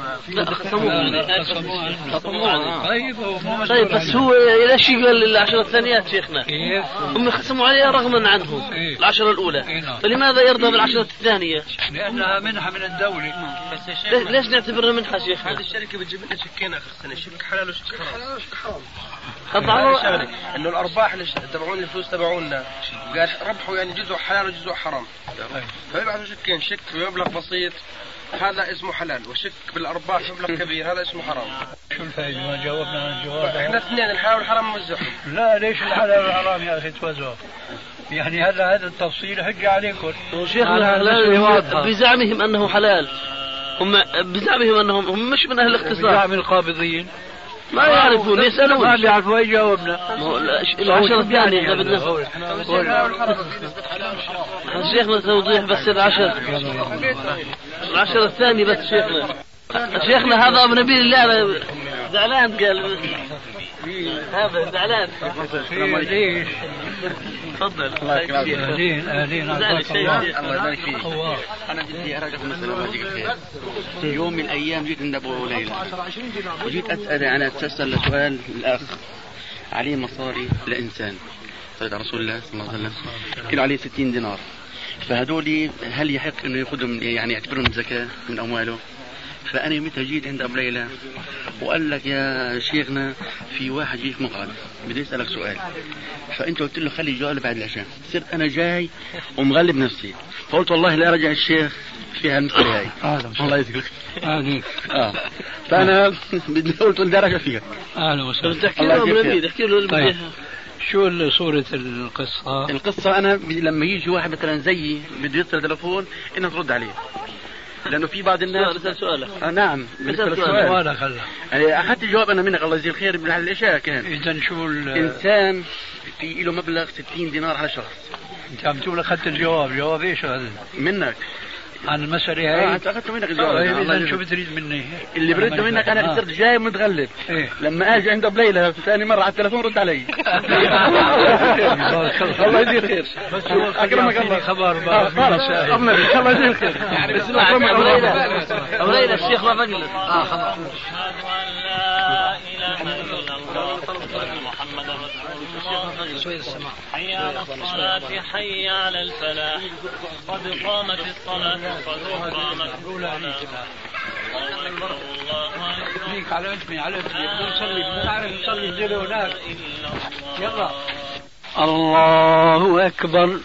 خصموه. طيب بس هو ليش قال العشرة الثانيات شيخنا؟ كيف؟ هم خصموا عليه رغما عنه العشرة الأولى. فلماذا يرضى بالعشرة الثانية؟ لأنها منحة من الدولة. ليش نعتبرها منحة شيخنا؟ هذه الشركة بتجيب لنا شيكين آخر السنة، شيك حلال وشيك حرام. قطعوا انه الارباح اللي تبعون الفلوس تبعونا قال ربحوا يعني جزء حلال وجزء حرام، فيبعثوا شيكين، شيك بمبلغ بسيط هذا اسمه حلال، وشك بالارباح مبلغ كبير هذا اسمه حرام. شو الفائدة؟ ما جاوبنا عن الجواب. احنا اثنين الحلال والحرام موزعهم. لا ليش الحلال والحرام يا اخي توزعوا؟ يعني هذا التفصيل حجة عليكم. شيخنا بزعمهم انه حلال، هم بزعمهم انهم هم مش من اهل الاختصاص. بزعم القابضين ما يعرفون يسألون. ما بيعرفوا اي جاوبنا. العشرة الثانية احنا بدنا شيخنا توضيح بس العشرة الثانية بس شيخنا هذا ابو نبيل الله زعلان قال هذا زعلان. ليش؟ تفضل. اهلين الله يبارك فيك. انا بدي اراجع مسألة ما جيت خير. يوم من الايام جيت عند ابو ليلى وجيت اتساءل لسؤال الاخ عليه مصاري لانسان صلى رسول الله صلى الله عليه وسلم كيلو عليه 60 دينار، فهدولي هل يحق انه ياخذهم يعني يعتبرهم زكاة من امواله؟ فأنا يوميتها جيت عند أبو ليلى وقال لك يا شيخنا في واحد جيت مقعد بدي أسألك سؤال، فأنت قلت له خلي الجواب بعد العشاء. صرت أنا جاي ومغلب نفسي فقلت والله لا أرجع الشيخ فيها المسألة هاي. الله يذكرك. فأنا قلت بدي أرجع فيها. أهلا وسهلا. احكي له طيب. شو صورة القصة؟ القصة أنا لما يجي واحد مثلا زيي بده يتصل تلفون إنه ترد عليه، لأنه في بعض الناس سؤالك. نعم بالنسبة سؤالك يعني أخذت الجواب أنا منك الله يجزيه الخير من العشاء كان. إذا شو إنسان في له مبلغ 60 دينار على شخص. أنت عم تقول أخذت الجواب، جواب إيش هذا؟ منك عن المسألة هاي. أنت أخذت منك الجواب. إذا شو بتريد مني؟ اللي بريده منك أنا صرت جاي متغلب. لما أجي عند أبو ليلى ثاني مرة على التلفون رد علي. الله يجزيه خير. بس أكرمك الله. خبر الله يجزيه خير. أبو ليلى الشيخ رافق لك. خلاص. محمد رسول الله. حي على الصلاة حي على الفلاح قد قامت الصلاة قد قامت الصلاة. ليك على اسمي على اسمي نصلي نعرف نصلي نزل هناك. يلا الله أكبر.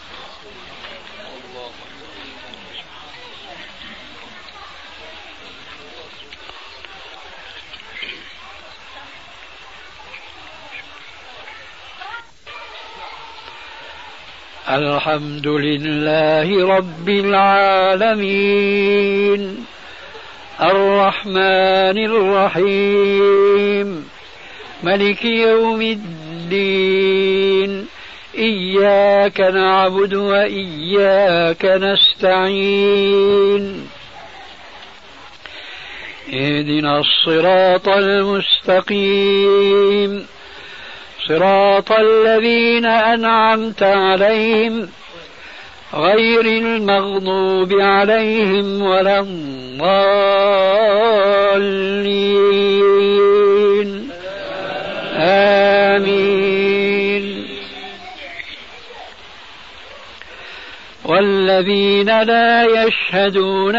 الحمد لله رب العالمين الرحمن الرحيم ملك يوم الدين إياك نعبد وإياك نستعين اهدنا الصراط المستقيم صراط الذين أنعمت عليهم غير المغضوب عليهم ولا الضالين آمين. والذين لا يشهدون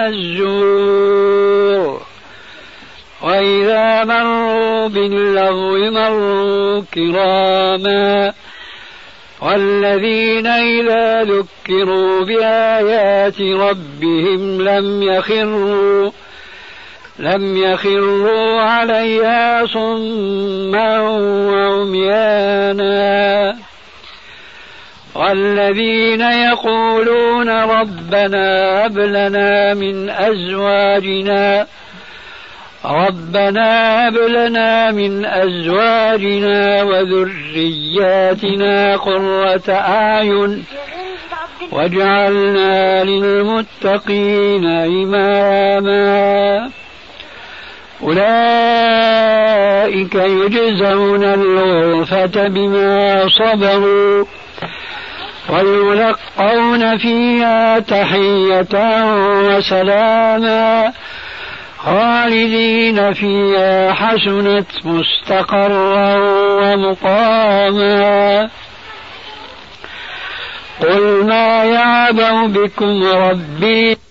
الزور وإذا مروا باللغو مروا كراما والذين إذا ذكروا بآيات ربهم لم يخروا عليها صما وعميانا والذين يقولون ربنا هب لنا من أزواجنا وذرياتنا قرة أعين واجعلنا للمتقين إماما أولئك يجزون الغرفة بما صبروا ويلقون فيها تحية وسلاما خالدين فيها حسنت مستقرا ومقاما قل ما يعبأ بكم ربي